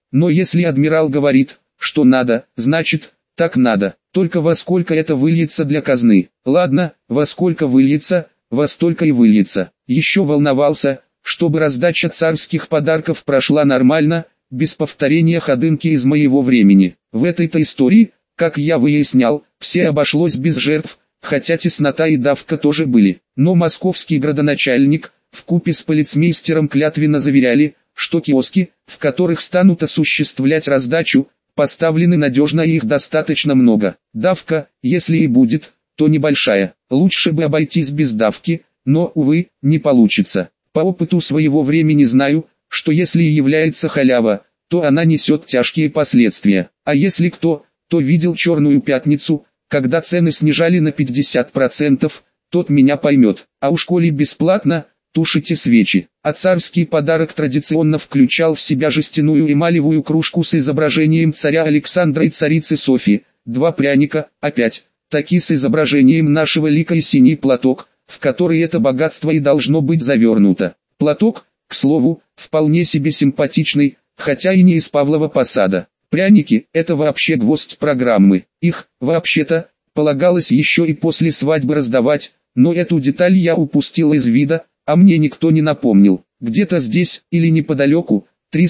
Но если адмирал говорит, что надо, значит, так надо. Только во сколько это выльется для казны? Ладно, во сколько выльется, во столько и выльется. Еще волновался, чтобы раздача царских подарков прошла нормально, без повторения ходынки из моего времени. В этой-то истории, как я выяснял, все обошлось без жертв, хотя теснота и давка тоже были. Но московский градоначальник, вкупе с полицмейстером клятвенно заверяли, что киоски, в которых станут осуществлять раздачу, поставлены надежно и их достаточно много. Давка, если и будет, то небольшая. Лучше бы обойтись без давки, но, увы, не получится. По опыту своего времени знаю, что если и является халява, то она несет тяжкие последствия. А если кто, то видел Черную пятницу, когда цены снижали на 50%, тот меня поймет. А уж коли бесплатно, тушите свечи. А царский подарок традиционно включал в себя жестяную эмалевую кружку с изображением царя Александра и царицы Софьи, 2 пряника, опять, таки с изображением нашего лика и синий платок, в который это богатство и должно быть завернуто. Платок, к слову, вполне себе симпатичный, хотя и не из Павлова Посада. Пряники – это вообще гвоздь программы. Их, вообще-то, полагалось еще и после свадьбы раздавать, но эту деталь я упустил из вида, а мне никто не напомнил. Где-то здесь, или неподалеку,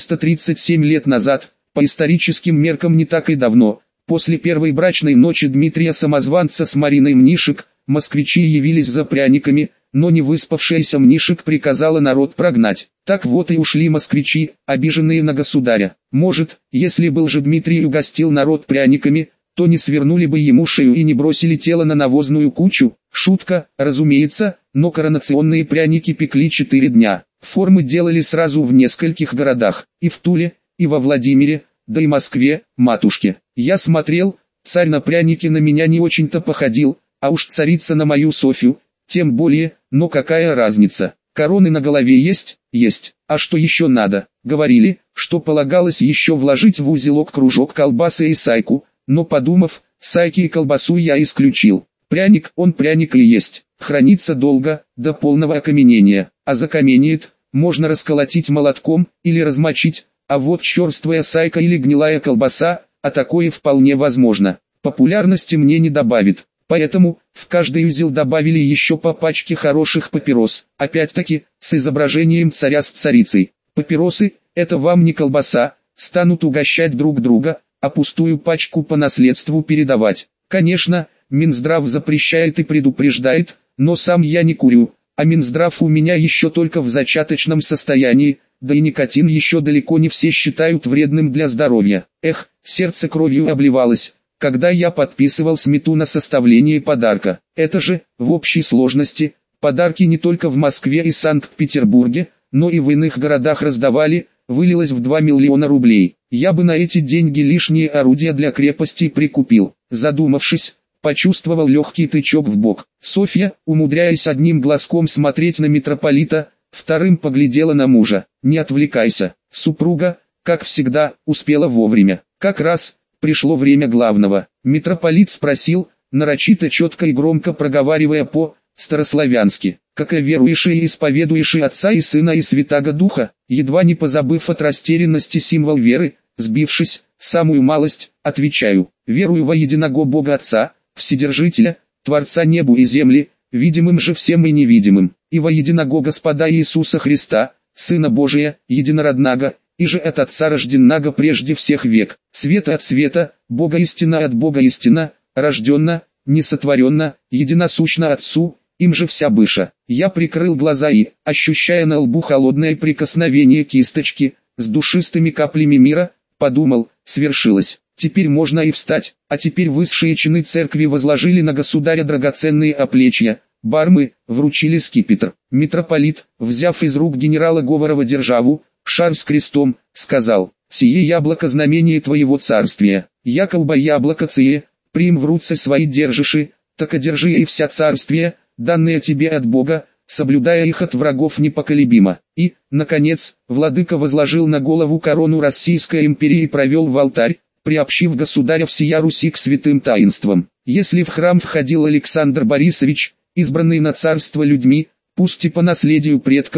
337 лет назад, по историческим меркам не так и давно, после первой брачной ночи Дмитрия Самозванца с Мариной Мнишек, москвичи явились за пряниками, но не выспавшаяся Мнишек приказала народ прогнать. Так вот и ушли москвичи, обиженные на государя. Может, если был же Дмитрий угостил народ пряниками, то не свернули бы ему шею и не бросили тело на навозную кучу. Шутка, разумеется, но коронационные пряники пекли 4 дня. Формы делали сразу в нескольких городах, и в Туле, и во Владимире, да и Москве, матушке. Я смотрел, царь на пряники на меня не очень-то походил, а уж царица на мою Софью, тем более, но какая разница? Короны на голове есть? Есть. А что еще надо? Говорили, что полагалось еще вложить в узелок кружок колбасы и сайку, но подумав, сайки и колбасу я исключил. Пряник, он пряник и есть. Хранится долго, до полного окаменения. А закаменеет, можно расколотить молотком, или размочить, а вот черствая сайка или гнилая колбаса, а такое вполне возможно. Популярности мне не добавит. Поэтому, в каждый узел добавили еще по пачке хороших папирос, опять-таки, с изображением царя с царицей. Папиросы, это вам не колбаса, станут угощать друг друга, а пустую пачку по наследству передавать. Конечно, Минздрав запрещает и предупреждает, но сам я не курю, а Минздрав у меня еще только в зачаточном состоянии, да и никотин еще далеко не все считают вредным для здоровья. Эх, сердце кровью обливалось, когда я подписывал смету на составление подарка. Это же, в общей сложности, подарки не только в Москве и Санкт-Петербурге, но и в иных городах раздавали, вылилось в 2 миллиона рублей. Я бы на эти деньги лишние орудия для крепости прикупил. Задумавшись, почувствовал легкий тычок в бок. Софья, умудряясь одним глазком смотреть на митрополита, вторым поглядела на мужа. Не отвлекайся. Супруга, как всегда, успела вовремя. Как раз пришло время главного. Митрополит спросил, нарочито четко и громко проговаривая по-старославянски: «Как и верующие и исповедующие Отца и Сына и Святаго Духа», едва не позабыв от растерянности символ веры, сбившись, самую малость, отвечаю: «Верую во единого Бога Отца, Вседержителя, Творца небу и земли, видимым же всем и невидимым, и во единого Господа Иисуса Христа, Сына Божия, единородного, и же от Отца рожденного прежде всех век, света от света, Бога истина от Бога истина, рожденно, несотворенно, единосущно Отцу, им же вся быша». Я прикрыл глаза и, ощущая на лбу холодное прикосновение кисточки, с душистыми каплями мира, подумал: свершилось. Теперь можно и встать. А теперь высшие чины церкви возложили на государя драгоценные оплечья, бармы, вручили скипетр. Митрополит, взяв из рук генерала Говорова державу, шар с крестом, сказал: «Сие яблоко знамение твоего царствия, якобы яблоко цие, прим в руце свои держиши, так одержи и вся царствие, данные тебе от Бога, соблюдая их от врагов непоколебимо». И, наконец, владыка возложил на голову корону Российской империи и провел в алтарь, приобщив государя всея Руси к святым таинствам. Если в храм входил Александр Борисович, избранный на царство людьми, пусть и по наследию предков,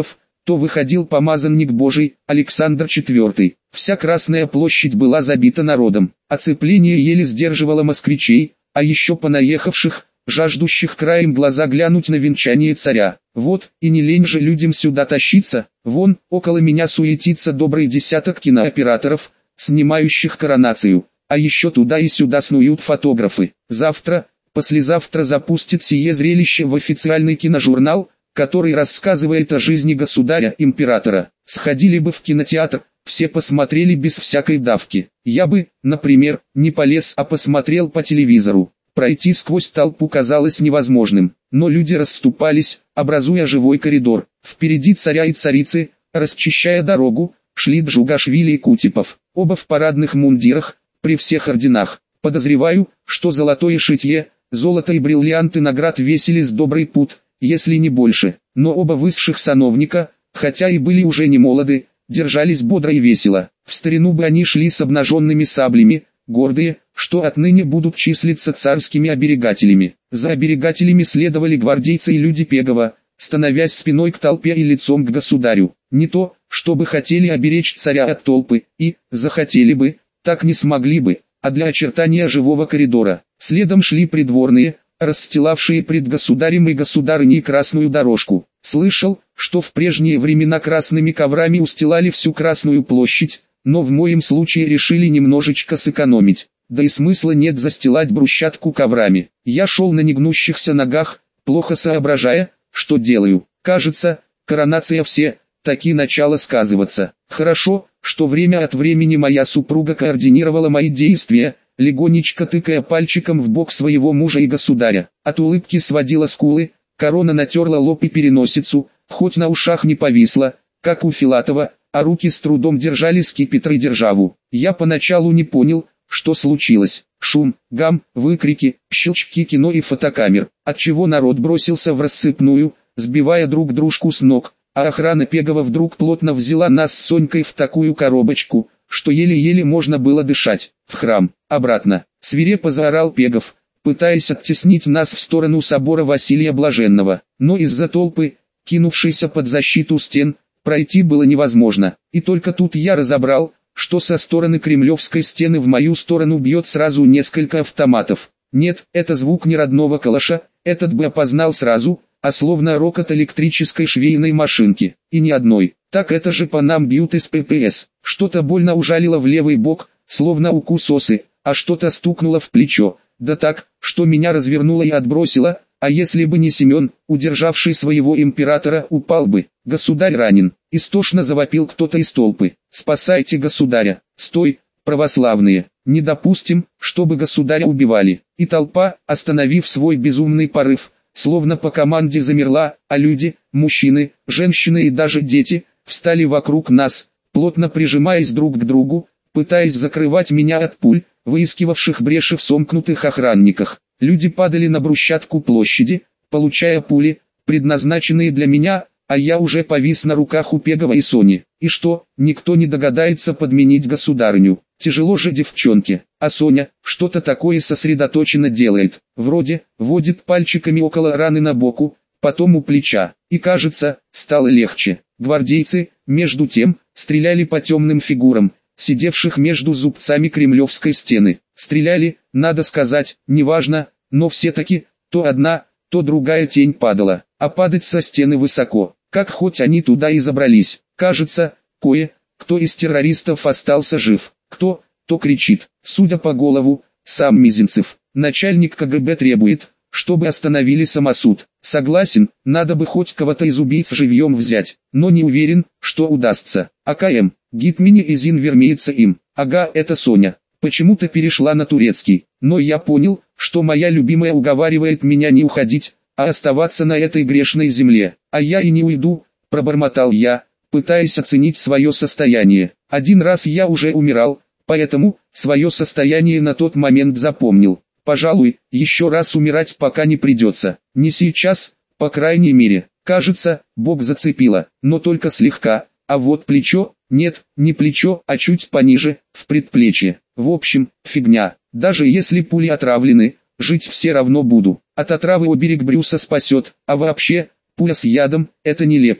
то выходил помазанник Божий, Александр IV. Вся Красная площадь была забита народом. Оцепление еле сдерживало москвичей, а еще понаехавших, жаждущих краем глаза глянуть на венчание царя. Вот, и не лень же людям сюда тащиться, вон, около меня суетится добрый десяток кинооператоров, снимающих коронацию, а еще туда и сюда снуют фотографы. Завтра, послезавтра запустит сие зрелище в официальный киножурнал, который рассказывает о жизни государя-императора. Сходили бы в кинотеатр, все посмотрели без всякой давки. Я бы, например, не полез, а посмотрел по телевизору. Пройти сквозь толпу казалось невозможным, но люди расступались, образуя живой коридор. Впереди царя и царицы, расчищая дорогу, шли Джугашвили и Кутепов, оба в парадных мундирах, при всех орденах. Подозреваю, что золотое шитье, золото и бриллианты наград весили с добрый пуд, если не больше. Но оба высших сановника, хотя и были уже не молоды, держались бодро и весело. В старину бы они шли с обнаженными саблями, гордые, что отныне будут числиться царскими оберегателями. За оберегателями следовали гвардейцы и люди Пегова, становясь спиной к толпе и лицом к государю. Не то, чтобы хотели оберечь царя от толпы, и, захотели бы, так не смогли бы, а для очертания живого коридора. Следом шли придворные, расстилавшие пред государем и государыней красную дорожку. Слышал, что в прежние времена красными коврами устилали всю Красную площадь, но в моем случае решили немножечко сэкономить. Да и смысла нет застилать брусчатку коврами. Я шел на негнущихся ногах, плохо соображая, что делаю. Кажется, коронация все-таки начала сказываться. Хорошо, что время от времени моя супруга координировала мои действия, легонечко тыкая пальчиком в бок своего мужа и государя. От улыбки сводила скулы, корона натерла лоб и переносицу, хоть на ушах не повисла, как у Филатова, а руки с трудом держали скипетр и державу. Я поначалу не понял, что случилось. Шум, гам, выкрики, щелчки кино и фотокамер, отчего народ бросился в рассыпную, сбивая друг дружку с ног, а охрана Пегова вдруг плотно взяла нас с Сонькой в такую коробочку, что еле-еле можно было дышать. В храм, обратно, свирепо заорал Пегов, пытаясь оттеснить нас в сторону собора Василия Блаженного, но из-за толпы, кинувшейся под защиту стен, пройти было невозможно, и только тут я разобрал, что со стороны Кремлевской стены в мою сторону бьет сразу несколько автоматов. Нет, это звук не родного калаша, этот бы опознал сразу, а словно рокот электрической швейной машинки, и ни одной. Так это же по нам бьют из ППС. Что-то больно ужалило в левый бок, словно укус осы, а что-то стукнуло в плечо, да так, что меня развернуло и отбросило, а если бы не Семен, удержавший своего императора, упал бы. Государь ранен, истошно завопил кто-то из толпы. Спасайте государя, стой, православные, не допустим, чтобы государя убивали. И толпа, остановив свой безумный порыв, словно по команде замерла, а люди, мужчины, женщины и даже дети, встали вокруг нас, плотно прижимаясь друг к другу, пытаясь закрывать меня от пуль, выискивавших бреши в сомкнутых охранниках. Люди падали на брусчатку площади, получая пули, предназначенные для меня, а я уже повис на руках у Пегова и Сони. И что, никто не догадается подменить государыню. Тяжело же девчонке, а Соня что-то такое сосредоточенно делает. Вроде, водит пальчиками около раны на боку, потом у плеча. И кажется, стало легче. Гвардейцы, между тем, стреляли по темным фигурам, сидевших между зубцами Кремлевской стены. Стреляли, надо сказать, неважно, но все-таки, то одна, то другая тень падала, а падать со стены высоко, как хоть они туда и забрались. Кажется, кое-кто из террористов остался жив. Кто, то кричит, судя по голову, сам Мизинцев. Начальник КГБ требует, чтобы остановили самосуд. Согласен, надо бы хоть кого-то из убийц живьем взять, но не уверен, что удастся. АКМ, Гитмини и Зин вермеется им. Ага, это Соня. Почему-то перешла на турецкий, но я понял, что моя любимая уговаривает меня не уходить, а оставаться на этой грешной земле. А я и не уйду, пробормотал я, пытаясь оценить свое состояние. Один раз я уже умирал, поэтому свое состояние на тот момент запомнил. Пожалуй, еще раз умирать пока не придется. Не сейчас, по крайней мере. Кажется, бок зацепило, но только слегка, а вот плечо, нет, не плечо, а чуть пониже, в предплечье. В общем, фигня. Даже если пули отравлены, жить все равно буду. От отравы оберег Брюса спасет, а вообще, пуля с ядом – это нелепость.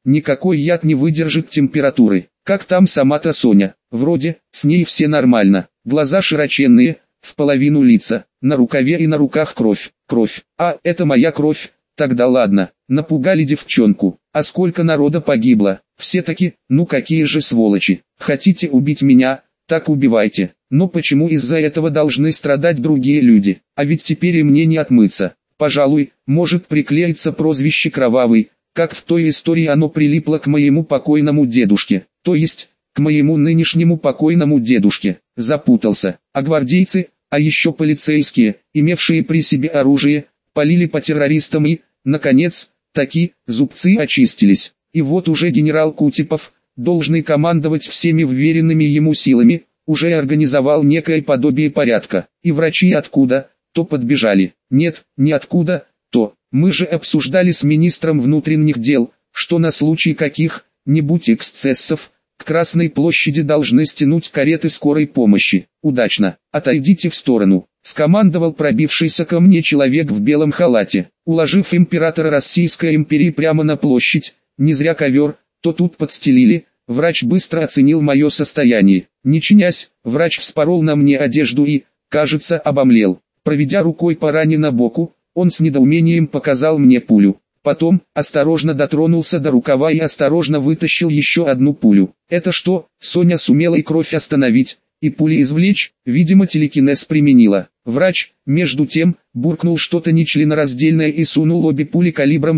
никакой яд не выдержит температуры. Как там сама-то Соня? Вроде, с ней все нормально. Глаза широченные, в половину лица, на рукаве и на руках кровь. Кровь. А, это моя кровь. Тогда ладно. Напугали девчонку. А сколько народа погибло. Все-таки, ну какие же сволочи. Хотите убить меня? Так убивайте. Но почему из-за этого должны страдать другие люди? А ведь теперь и мне не отмыться. Пожалуй, может приклеиться прозвище «Кровавый», как в той истории оно прилипло к моему покойному дедушке, то есть, к моему нынешнему покойному дедушке. Запутался. А гвардейцы, а еще полицейские, имевшие при себе оружие, полили по террористам и, наконец, таки, зубцы очистились. И вот уже генерал Кутепов, должный командовать всеми вверенными ему силами, уже организовал некое подобие порядка. И врачи откуда, то подбежали. Нет, не откуда, то. Мы же обсуждали с министром внутренних дел, что на случай каких-нибудь эксцессов, к Красной площади должны стянуть кареты скорой помощи. Удачно. Отойдите в сторону. Скомандовал пробившийся ко мне человек в белом халате. Уложив императора Российской империи прямо на площадь, не зря ковер, то тут подстелили. Врач быстро оценил мое состояние. Не чинясь, врач вспорол на мне одежду и, кажется, обомлел. Проведя рукой по ране на боку, он с недоумением показал мне пулю. Потом, осторожно дотронулся до рукава и осторожно вытащил еще одну пулю. Это что, Соня сумела и кровь остановить, и пули извлечь, видимо телекинез применила. Врач, между тем, буркнул что-то нечленораздельное и сунул обе пули калибром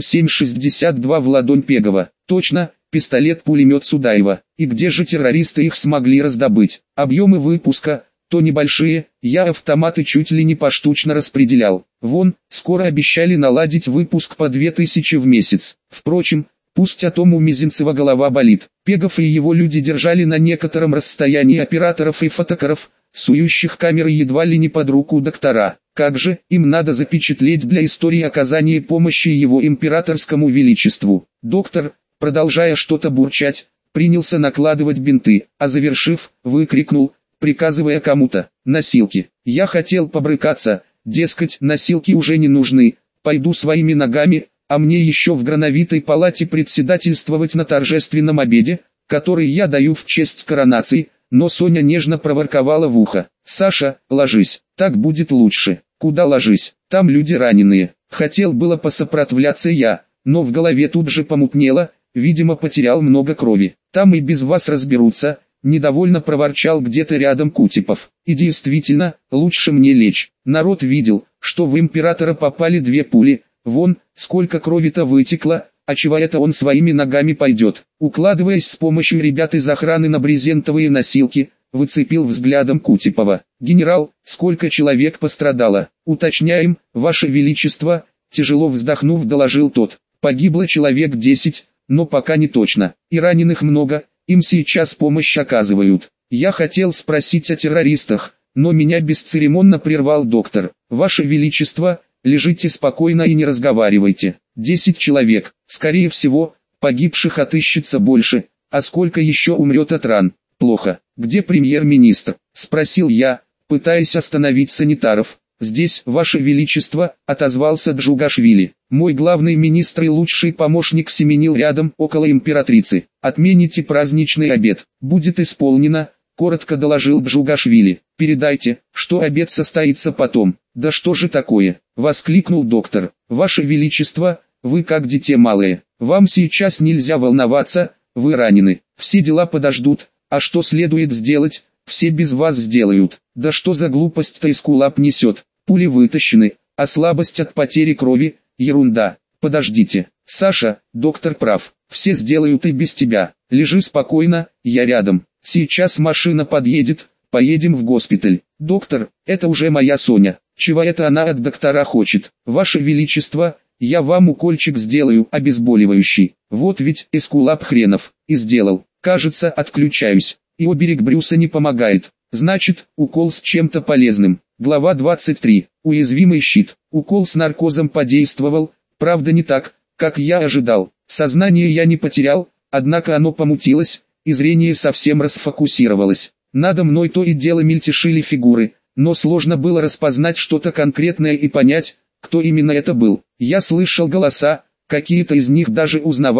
7,62 в ладонь Пегова. Точно, пистолет-пулемет Судаева. И где же террористы их смогли раздобыть? Объемы выпуска, то небольшие, я автоматы чуть ли не поштучно распределял. Вон, скоро обещали наладить выпуск по 2000 в месяц. Впрочем, пусть о том у Мизинцева голова болит. Пегов и его люди держали на некотором расстоянии операторов и фотокаров, сующих камеры едва ли не под руку доктора. Как же, им надо запечатлеть для истории оказания помощи его императорскому величеству. Доктор, продолжая что-то бурчать, принялся накладывать бинты, а завершив, выкрикнул, приказывая кому-то: «Носилки». Я хотел побрыкаться, дескать, носилки уже не нужны, пойду своими ногами, а мне еще в Грановитой палате председательствовать на торжественном обеде, который я даю в честь коронации, но Соня нежно проворковала в ухо: «Саша, ложись, так будет лучше». «Куда ложись? Там люди раненые». Хотел было посопротивляться я, но в голове тут же помутнело, видимо потерял много крови. «Там и без вас разберутся», — недовольно проворчал где-то рядом Кутепов. И действительно, лучше мне лечь. Народ видел, что в императора попали 2 пули, вон, сколько крови-то вытекло, а чего это он своими ногами пойдет. Укладываясь с помощью ребят из охраны на брезентовые носилки, выцепил взглядом Кутепова. «Генерал, сколько человек пострадало?» «Уточняем, Ваше Величество», тяжело вздохнув доложил тот. «Погибло человек 10, но пока не точно. И раненых много, им сейчас помощь оказывают». Я хотел спросить о террористах, но меня бесцеремонно прервал доктор. «Ваше Величество, лежите спокойно и не разговаривайте. 10 человек, скорее всего, погибших отыщется больше, а сколько еще умрет от ран?» «Плохо. Где премьер-министр?» — спросил я, пытаясь остановить санитаров. «Здесь, Ваше Величество», — отозвался Джугашвили. «Мой главный министр и лучший помощник семенил рядом, около императрицы. Отмените праздничный обед. Будет исполнено», — коротко доложил Джугашвили. «Передайте, что обед состоится потом». «Да что же такое?» — воскликнул доктор. «Ваше Величество, вы как дитя малое. Вам сейчас нельзя волноваться, вы ранены. Все дела подождут, а что следует сделать, все без вас сделают». «Да что за глупость-то Эскулап несет? Пули вытащены, а слабость от потери крови — ерунда. Подождите, Саша, доктор прав, все сделают и без тебя. Лежи спокойно, я рядом. Сейчас машина подъедет, поедем в госпиталь». «Доктор, это уже моя Соня. Чего это она от доктора хочет?» «Ваше Величество, я вам укольчик сделаю, обезболивающий». «Вот ведь Эскулап хренов, и сделал. Кажется, отключаюсь. И оберег Брюса не помогает. Значит, укол с чем-то полезным». Глава 23. Уязвимый щит. Укол с наркозом подействовал, правда не так, как я ожидал. Сознание я не потерял, однако оно помутилось, и зрение совсем расфокусировалось. Надо мной то и дело мельтешили фигуры, но сложно было распознать что-то конкретное и понять, кто именно это был. Я слышал голоса, какие-то из них даже узнавал,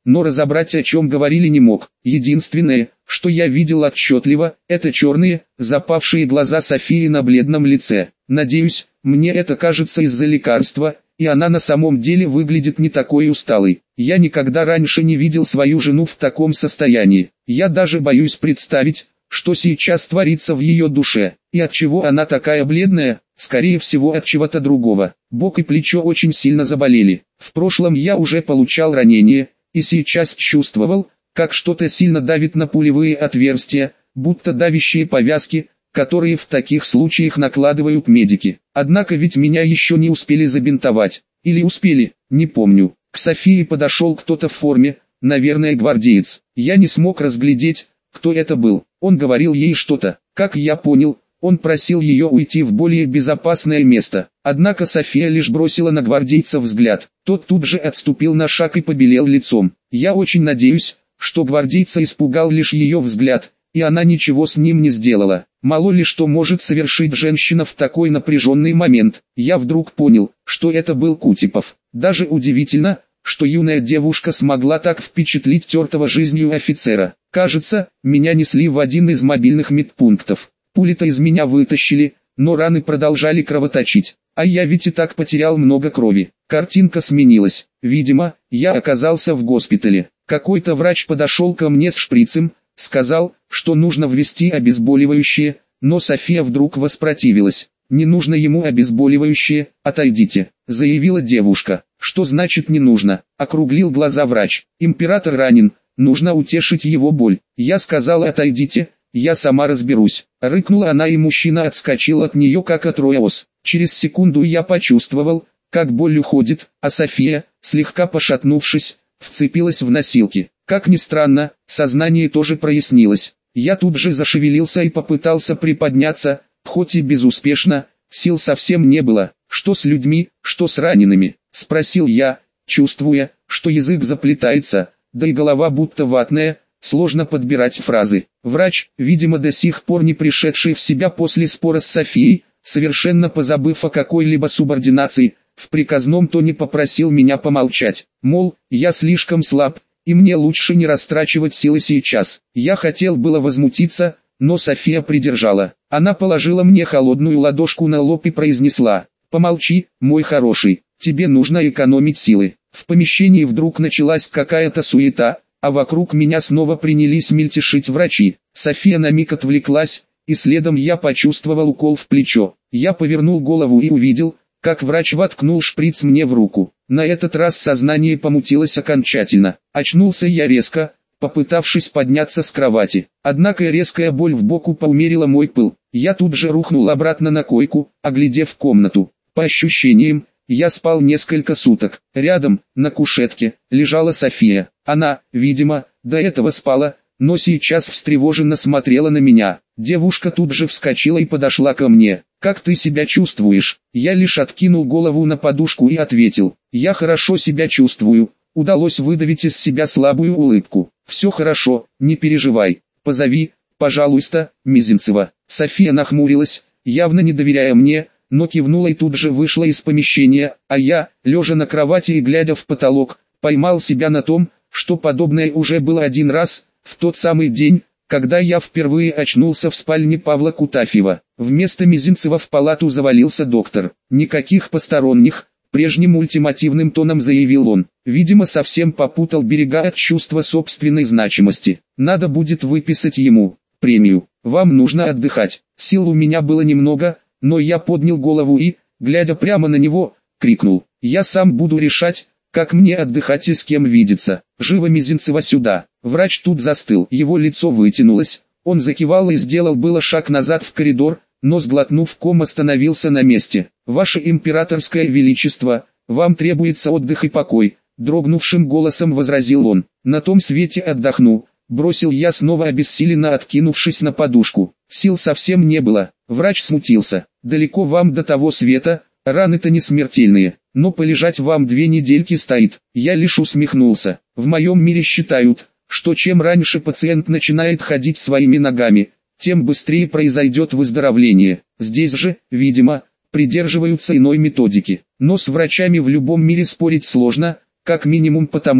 но разобрать, о чем говорили, не мог. Единственное, что я видел отчетливо, это черные, запавшие глаза Софии на бледном лице. Надеюсь, мне это кажется из-за лекарства, и она на самом деле выглядит не такой усталой. Я никогда раньше не видел свою жену в таком состоянии. Я даже боюсь представить, что сейчас творится в ее душе, и от чего она такая бледная, скорее всего от чего-то другого. Бок и плечо очень сильно заболели. В прошлом я уже получал ранение, и сейчас чувствовал, как что-то сильно давит на пулевые отверстия, будто давящие повязки, которые в таких случаях накладывают медики. Однако ведь меня еще не успели забинтовать. Или успели, не помню. К Софии подошел кто-то в форме, наверное гвардеец. Я не смог разглядеть, кто это был. Он говорил ей что-то. Как я понял, он просил ее уйти в более безопасное место. Однако София лишь бросила на гвардейца взгляд. Тот тут же отступил на шаг и побелел лицом. Я очень надеюсь, что гвардейца испугал лишь ее взгляд, и она ничего с ним не сделала. Мало ли что может совершить женщина в такой напряженный момент. Я вдруг понял, что это был Кутепов. Даже удивительно, что юная девушка смогла так впечатлить тертого жизнью офицера. Кажется, меня несли в один из мобильных медпунктов. Пули-то из меня вытащили, но раны продолжали кровоточить. А я ведь и так потерял много крови. Картинка сменилась. Видимо, я оказался в госпитале. Какой-то врач подошел ко мне с шприцем, сказал, что нужно ввести обезболивающее, но София вдруг воспротивилась. «Не нужно ему обезболивающее, отойдите», — заявила девушка. «Что значит не нужно?» — округлил глаза врач. «Император ранен, нужно утешить его боль». Я сказала: «Отойдите, я сама разберусь». Рыкнула она, и мужчина отскочил от нее как от роя ос. Через секунду я почувствовал, как боль уходит, а София, слегка пошатнувшись, вцепилась в носилки. Как ни странно, сознание тоже прояснилось. Я тут же зашевелился и попытался приподняться, хоть и безуспешно, сил совсем не было. «Что с людьми, что с ранеными?» — спросил я, чувствуя, что язык заплетается, да и голова будто ватная, сложно подбирать фразы. Врач, видимо до сих пор не пришедший в себя после спора с Софией, совершенно позабыв о какой-либо субординации, в приказном тоне попросил меня помолчать. Мол, я слишком слаб, и мне лучше не растрачивать силы сейчас. Я хотел было возмутиться, но София придержала. Она положила мне холодную ладошку на лоб и произнесла: «Помолчи, мой хороший, тебе нужно экономить силы». В помещении вдруг началась какая-то суета, а вокруг меня снова принялись мельтешить врачи. София на миг отвлеклась, и следом я почувствовал укол в плечо. Я повернул голову и увидел, как врач воткнул шприц мне в руку. На этот раз сознание помутилось окончательно. Очнулся я резко, попытавшись подняться с кровати. Однако резкая боль в боку поумерила мой пыл. Я тут же рухнул обратно на койку, оглядев комнату. По ощущениям, я спал несколько суток. Рядом, на кушетке, лежала София. Она, видимо, до этого спала, но сейчас встревоженно смотрела на меня. Девушка тут же вскочила и подошла ко мне. «Как ты себя чувствуешь?» Я лишь откинул голову на подушку и ответил: «Я хорошо себя чувствую». Удалось выдавить из себя слабую улыбку. «Все хорошо, не переживай. Позови, пожалуйста, Мизинцева». София нахмурилась, явно не доверяя мне, но кивнула и тут же вышла из помещения, а я, лежа на кровати и глядя в потолок, поймал себя на том, что подобное уже было один раз, в тот самый день, когда я впервые очнулся в спальне Павла Кутафьева. Вместо Мизинцева в палату завалился доктор. «Никаких посторонних», — прежним ультимативным тоном заявил он. Видимо, совсем попутал берега от чувства собственной значимости. «Надо будет выписать ему премию. Вам нужно отдыхать». Сил у меня было немного, но я поднял голову и, глядя прямо на него, крикнул: «Я сам буду решать, как мне отдыхать и с кем видеться. Живо Мизинцева сюда». Врач тут застыл, его лицо вытянулось, он закивал и сделал было шаг назад в коридор, но сглотнув ком остановился на месте. «Ваше императорское величество, вам требуется отдых и покой», — дрогнувшим голосом возразил он. «На том свете отдохну», — бросил я, снова обессиленно откинувшись на подушку. Сил совсем не было. Врач смутился. «Далеко вам до того света, раны-то не смертельные, но полежать вам 2 недельки стоит». Я лишь усмехнулся. В моем мире считают, что чем раньше пациент начинает ходить своими ногами, тем быстрее произойдет выздоровление. Здесь же, видимо, придерживаются иной методики. Но с врачами в любом мире спорить сложно, как минимум потому,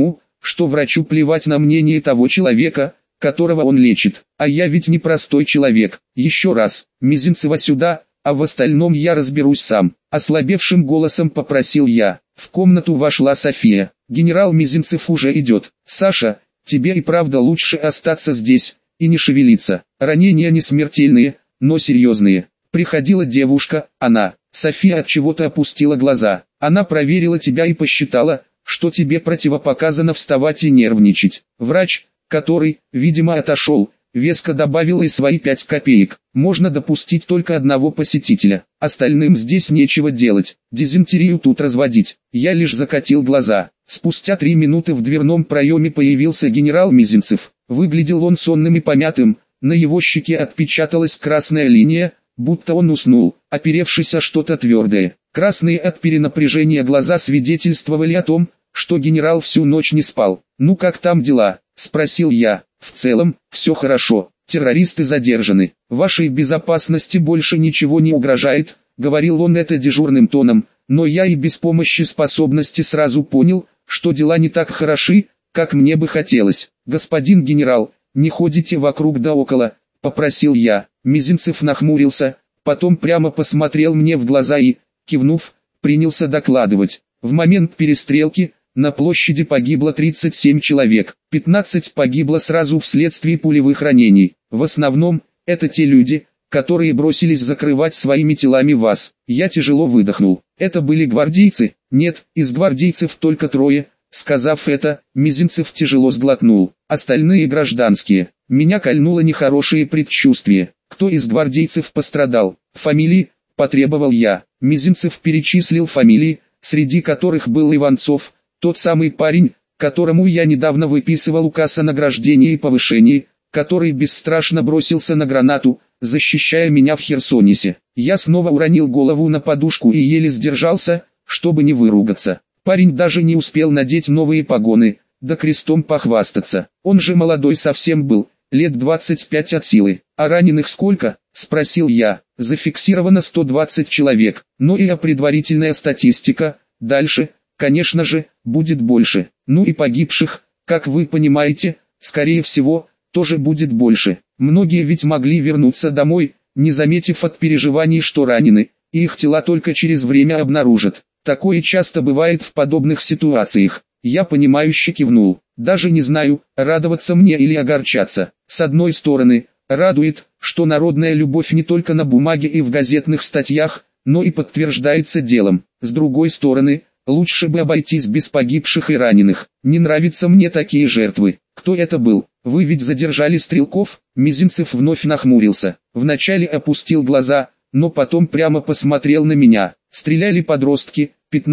что врачу плевать на мнение того человека, которого он лечит. А я ведь не простой человек. Еще раз, Мизинцева сюда, а в остальном я разберусь сам. Ослабевшим голосом попросил я. В комнату вошла София. Генерал Мизинцев уже идет. Саша, тебе и правда лучше остаться здесь и не шевелиться. Ранения не смертельные, но серьезные. Приходила девушка, она. София от чего-то опустила глаза. Она проверила тебя и посчитала, что тебе противопоказано вставать и нервничать. Врач, который, видимо, отошел, веско добавил и свои 5 копеек. Можно допустить только одного посетителя. Остальным здесь нечего делать. Дизентерию тут разводить. Я лишь закатил глаза. Спустя 3 минуты в дверном проеме появился генерал Мизинцев. Выглядел он сонным и помятым. На его щеке отпечаталась красная линия, будто он уснул, оперевшись о что-то твердое. Красные от перенапряжения глаза свидетельствовали о том, что генерал всю ночь не спал. «Ну как там дела?» – спросил я. «В целом, все хорошо. Террористы задержаны. Вашей безопасности больше ничего не угрожает», – говорил он это дежурным тоном, но я и без помощи способности сразу понял, что дела не так хороши, как мне бы хотелось. «Господин генерал, не ходите вокруг да около», – попросил я. Мизинцев нахмурился, потом прямо посмотрел мне в глаза и, кивнув, принялся докладывать. В момент перестрелки на площади погибло 37 человек, 15 погибло сразу вследствие пулевых ранений. В основном, это те люди, которые бросились закрывать своими телами вас. Я тяжело выдохнул. Это были гвардейцы? Нет, из гвардейцев только 3. Сказав это, Мизинцев тяжело сглотнул. Остальные гражданские. Меня кольнуло нехорошее предчувствие. Кто из гвардейцев пострадал? Фамилии? Потребовал я. Мизинцев перечислил фамилии, среди которых был Иванцов, тот самый парень, которому я недавно выписывал указ о награждении и повышении, который бесстрашно бросился на гранату, защищая меня в Херсонесе. Я снова уронил голову на подушку и еле сдержался, чтобы не выругаться. Парень даже не успел надеть новые погоны, да крестом похвастаться. Он же молодой совсем был, лет 25 от силы. «А раненых сколько?» – спросил я. «Зафиксировано 120 человек, но и предварительная статистика, дальше, конечно же, будет больше. Ну и погибших, как вы понимаете, скорее всего, тоже будет больше. Многие ведь могли вернуться домой, не заметив от переживаний, что ранены, и их тела только через время обнаружат. Такое часто бывает в подобных ситуациях». Я понимающе кивнул. Даже не знаю, радоваться мне или огорчаться. С одной стороны, радует, что народная любовь не только на бумаге и в газетных статьях, но и подтверждается делом. С другой стороны, лучше бы обойтись без погибших и раненых. Не нравятся мне такие жертвы. Кто это был? Вы ведь задержали стрелков? Мизинцев вновь нахмурился. Вначале опустил глаза, но потом прямо посмотрел на меня. Стреляли подростки,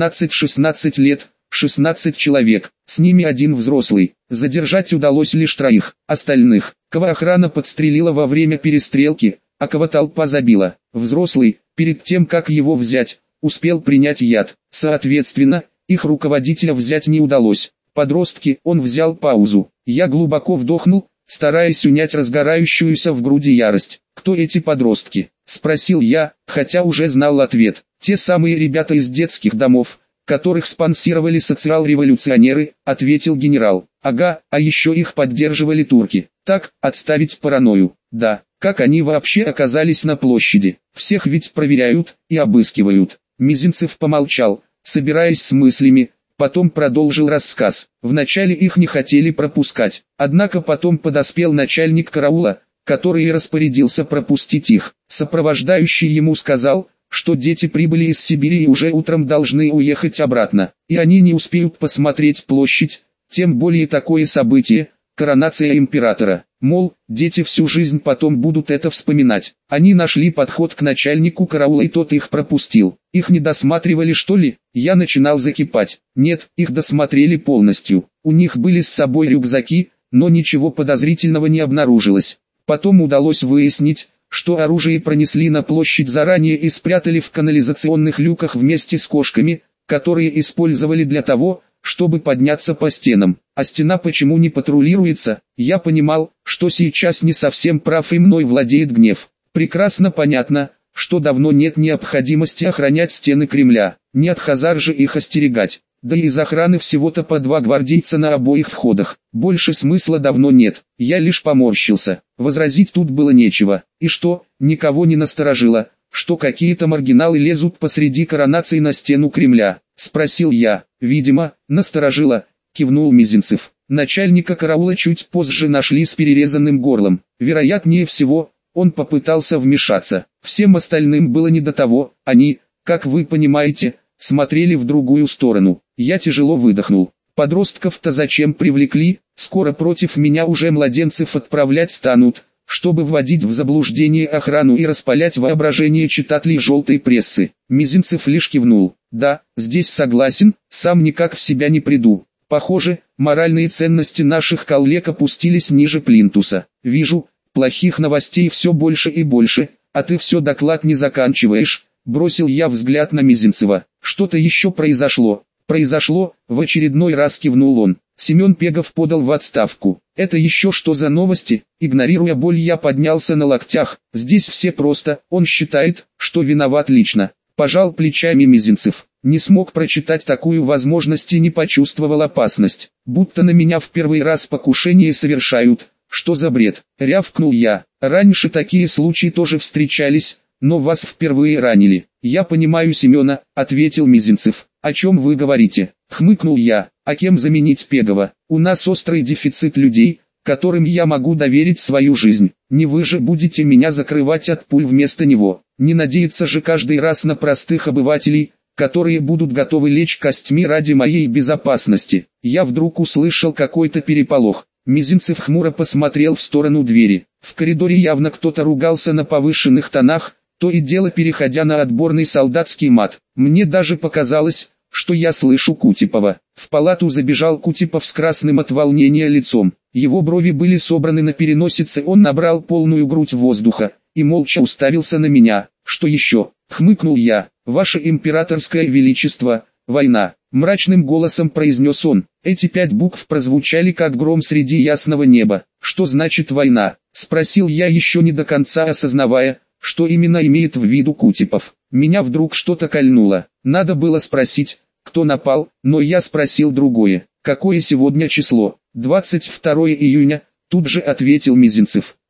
15-16 лет. 16 человек, с ними 1 взрослый. Задержать удалось лишь 3, остальных, кого охрана подстрелила во время перестрелки, а кого толпа забила. Взрослый, перед тем как его взять, успел принять яд. Соответственно, их руководителя взять не удалось. Подростки, он взял паузу. Я глубоко вдохнул, стараясь унять разгорающуюся в груди ярость. «Кто эти подростки?» – спросил я, хотя уже знал ответ. «Те самые ребята из детских домов, которых спонсировали социал-революционеры», — ответил генерал. «Ага, а еще их поддерживали турки. Так, отставить паранойю. Да, как они вообще оказались на площади? Всех ведь проверяют и обыскивают». Мизинцев помолчал, собираясь с мыслями, потом продолжил рассказ. Вначале их не хотели пропускать, однако потом подоспел начальник караула, который и распорядился пропустить их. Сопровождающий ему сказал, что дети прибыли из Сибири и уже утром должны уехать обратно, и они не успеют посмотреть площадь, тем более такое событие, коронация императора. Мол, дети всю жизнь потом будут это вспоминать. Они нашли подход к начальнику караула и тот их пропустил. Их не досматривали, что ли? Я начинал закипать. Нет, их досмотрели полностью. У них были с собой рюкзаки, но ничего подозрительного не обнаружилось. Потом удалось выяснить, что оружие пронесли на площадь заранее и спрятали в канализационных люках вместе с кошками, которые использовали для того, чтобы подняться по стенам. А стена почему не патрулируется? Я понимал, что сейчас не совсем прав и мной владеет гнев. Прекрасно понятно, что давно нет необходимости охранять стены Кремля. Не от хазар же их остерегать. да и из охраны всего-то по 2 гвардейца на обоих входах. Больше смысла давно нет. Я лишь поморщился. Возразить тут было нечего. И что, никого не насторожило, что какие-то маргиналы лезут посреди коронации на стену Кремля? Спросил я. Видимо, насторожило, кивнул Мизинцев. Начальника караула чуть позже нашли с перерезанным горлом. Вероятнее всего, он попытался вмешаться. Всем остальным было не до того, они, как вы понимаете, смотрели в другую сторону. Я тяжело выдохнул. Подростков-то зачем привлекли? Скоро против меня уже младенцев отправлять станут, чтобы вводить в заблуждение охрану и распалять воображение читателей желтой прессы. Мизинцев лишь кивнул. Да, здесь согласен, сам никак в себя не приду. Похоже, моральные ценности наших коллег опустились ниже плинтуса. Вижу, плохих новостей все больше и больше, а ты все доклад не заканчиваешь. Бросил я взгляд на Мизинцева. Что-то еще произошло. Произошло, в очередной раз кивнул он. Семен Пегов подал в отставку. Это еще что за новости? Игнорируя боль, я поднялся на локтях. Здесь все просто, он считает, что виноват лично. Пожал плечами Мизинцев. Не смог прочитать такую возможность и не почувствовал опасность. Будто на меня в первый раз покушение совершают. Что за бред? Рявкнул я. Раньше такие случаи тоже встречались, но вас впервые ранили. Я понимаю Семена, ответил Мизинцев. О чем вы говорите? Хмыкнул я. А кем заменить Пегова? У нас острый дефицит людей, которым я могу доверить свою жизнь. Не вы же будете меня закрывать от пуль вместо него. Не надеяться же каждый раз на простых обывателей, которые будут готовы лечь костьми ради моей безопасности. Я вдруг услышал какой-то переполох. Мизинцев хмуро посмотрел в сторону двери. В коридоре явно кто-то ругался на повышенных тонах, то и дело переходя на отборный солдатский мат. Мне даже показалось, что я слышу Кутепова. В палату забежал Кутепов с красным от волнения лицом. Его брови были собраны на переносице, он набрал полную грудь воздуха и молча уставился на меня. Что еще? Хмыкнул я. Ваше императорское величество, война. Мрачным голосом произнес он. Эти 5 букв прозвучали как гром среди ясного неба. Что значит война? Спросил я, еще не до конца осознавая, что именно имеет в виду Кутепов. Меня вдруг что-то кольнуло. Надо было спросить, кто напал, но я спросил другое. Какое сегодня число? 22 июня, тут же ответил Мизинцев.